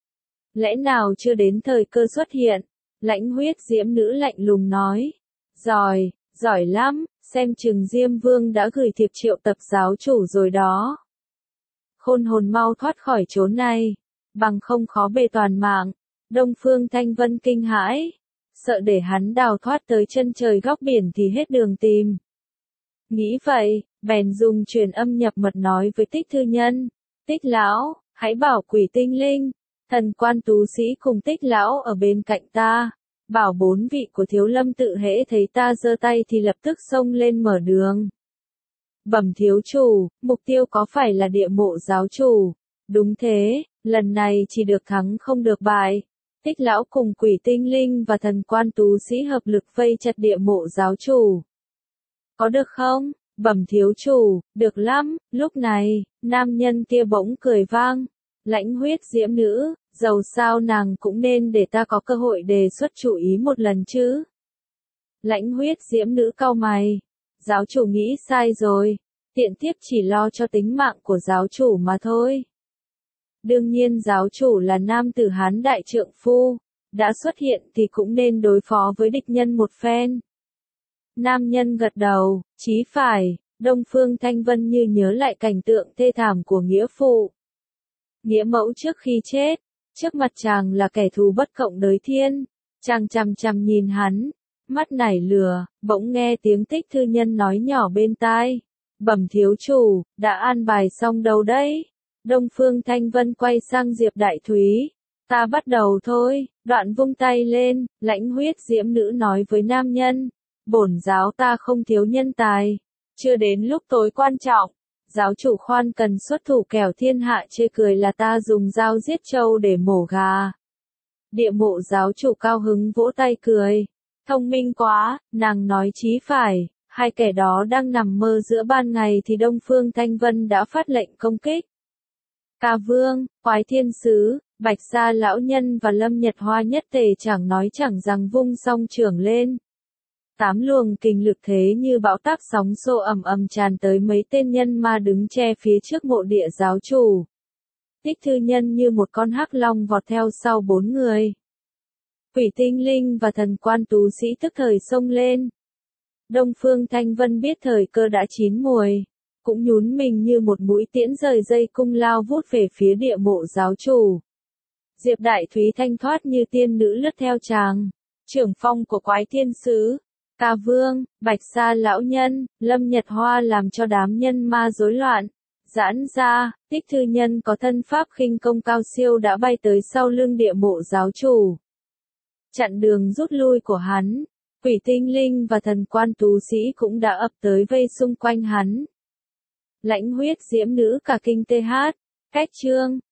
Lẽ nào chưa đến thời cơ xuất hiện? Lãnh Huyết Diễm Nữ lạnh lùng nói, giỏi, giỏi lắm. Xem chừng Diêm Vương đã gửi thiệp triệu tập giáo chủ rồi đó. Khôn hồn mau thoát khỏi chốn này, bằng không khó bề toàn mạng. Đông Phương Thanh Vân kinh hãi, sợ để hắn đào thoát tới chân trời góc biển thì hết đường tìm. Nghĩ vậy, bèn dùng truyền âm nhập mật nói với Tích Thư Nhân, Tích lão, hãy bảo Quỷ Tinh Linh, thần quan tú sĩ cùng Tích lão ở bên cạnh ta. Bảo bốn vị của Thiếu Lâm tự hễ thấy ta giơ tay thì lập tức xông lên mở đường. Bẩm thiếu chủ, mục tiêu có phải là địa mộ giáo chủ? Đúng thế, lần này chỉ được thắng không được bại. Tích lão cùng Quỷ Tinh Linh và thần quan tú sĩ hợp lực vây chặt địa mộ giáo chủ. Có được không? Bẩm thiếu chủ, được lắm. Lúc này, nam nhân kia bỗng cười vang. Lãnh Huyết Diễm Nữ, dầu sao nàng cũng nên để ta có cơ hội đề xuất chủ ý một lần chứ. Lãnh Huyết Diễm Nữ cau mày, giáo chủ nghĩ sai rồi, tiện tiếp chỉ lo cho tính mạng của giáo chủ mà thôi. Đương nhiên giáo chủ là nam tử Hán đại trượng phu, đã xuất hiện thì cũng nên đối phó với địch nhân một phen. Nam nhân gật đầu, chí phải. Đông Phương Thanh Vân như nhớ lại cảnh tượng thê thảm của nghĩa phụ. Nghĩa mẫu trước khi chết, trước mặt chàng là kẻ thù bất cộng đới thiên, chàng chằm chằm nhìn hắn, mắt nảy lửa, bỗng nghe tiếng Tích Thư Nhân nói nhỏ bên tai, bẩm thiếu chủ, đã an bài xong đâu đấy? Đông Phương Thanh Vân quay sang Diệp Đại Thúy, ta bắt đầu thôi, đoạn vung tay lên, Lãnh Huyết Diễm Nữ nói với nam nhân, bổn giáo ta không thiếu nhân tài, chưa đến lúc tối quan trọng, Giáo chủ khoan cần xuất thủ kẻo thiên hạ chê cười là ta dùng dao giết trâu để mổ gà. Địa mộ giáo chủ cao hứng vỗ tay cười. Thông minh quá, nàng nói chí phải, hai kẻ đó đang nằm mơ giữa ban ngày thì Đông Phương Thanh Vân đã phát lệnh công kích. Ca Vương, Quái Thiên Sứ, Bạch Sa lão nhân và Lâm Nhật Hoa nhất tề chẳng nói chẳng rằng vung song trưởng lên. Tám luồng kình lực thế như bão táp sóng xô ầm ầm tràn tới mấy tên nhân ma đứng che phía trước mộ địa giáo chủ. Tích Thư Nhân như một con hắc long vọt theo sau bốn người. Quỷ Tinh Linh và thần quan tú sĩ tức thời xông lên. Đông Phương Thanh Vân biết thời cơ đã chín muồi, cũng nhún mình như một mũi tiễn rời dây cung lao vút về phía địa mộ giáo chủ. Diệp Đại Thúy thanh thoát như tiên nữ lướt theo chàng. Trưởng phong của Quái Thiên Sứ, Ca Vương, Bạch Sa lão nhân, Lâm Nhật Hoa làm cho đám nhân ma rối loạn. Giãn ra, Tích Thư Nhân có thân pháp khinh công cao siêu đã bay tới sau lưng địa mộ giáo chủ. Chặn đường rút lui của hắn, Quỷ Tinh Linh và thần quan tú sĩ cũng đã ập tới vây xung quanh hắn. Lãnh huyết diễm nữ cả kinh tê hát, cách chương,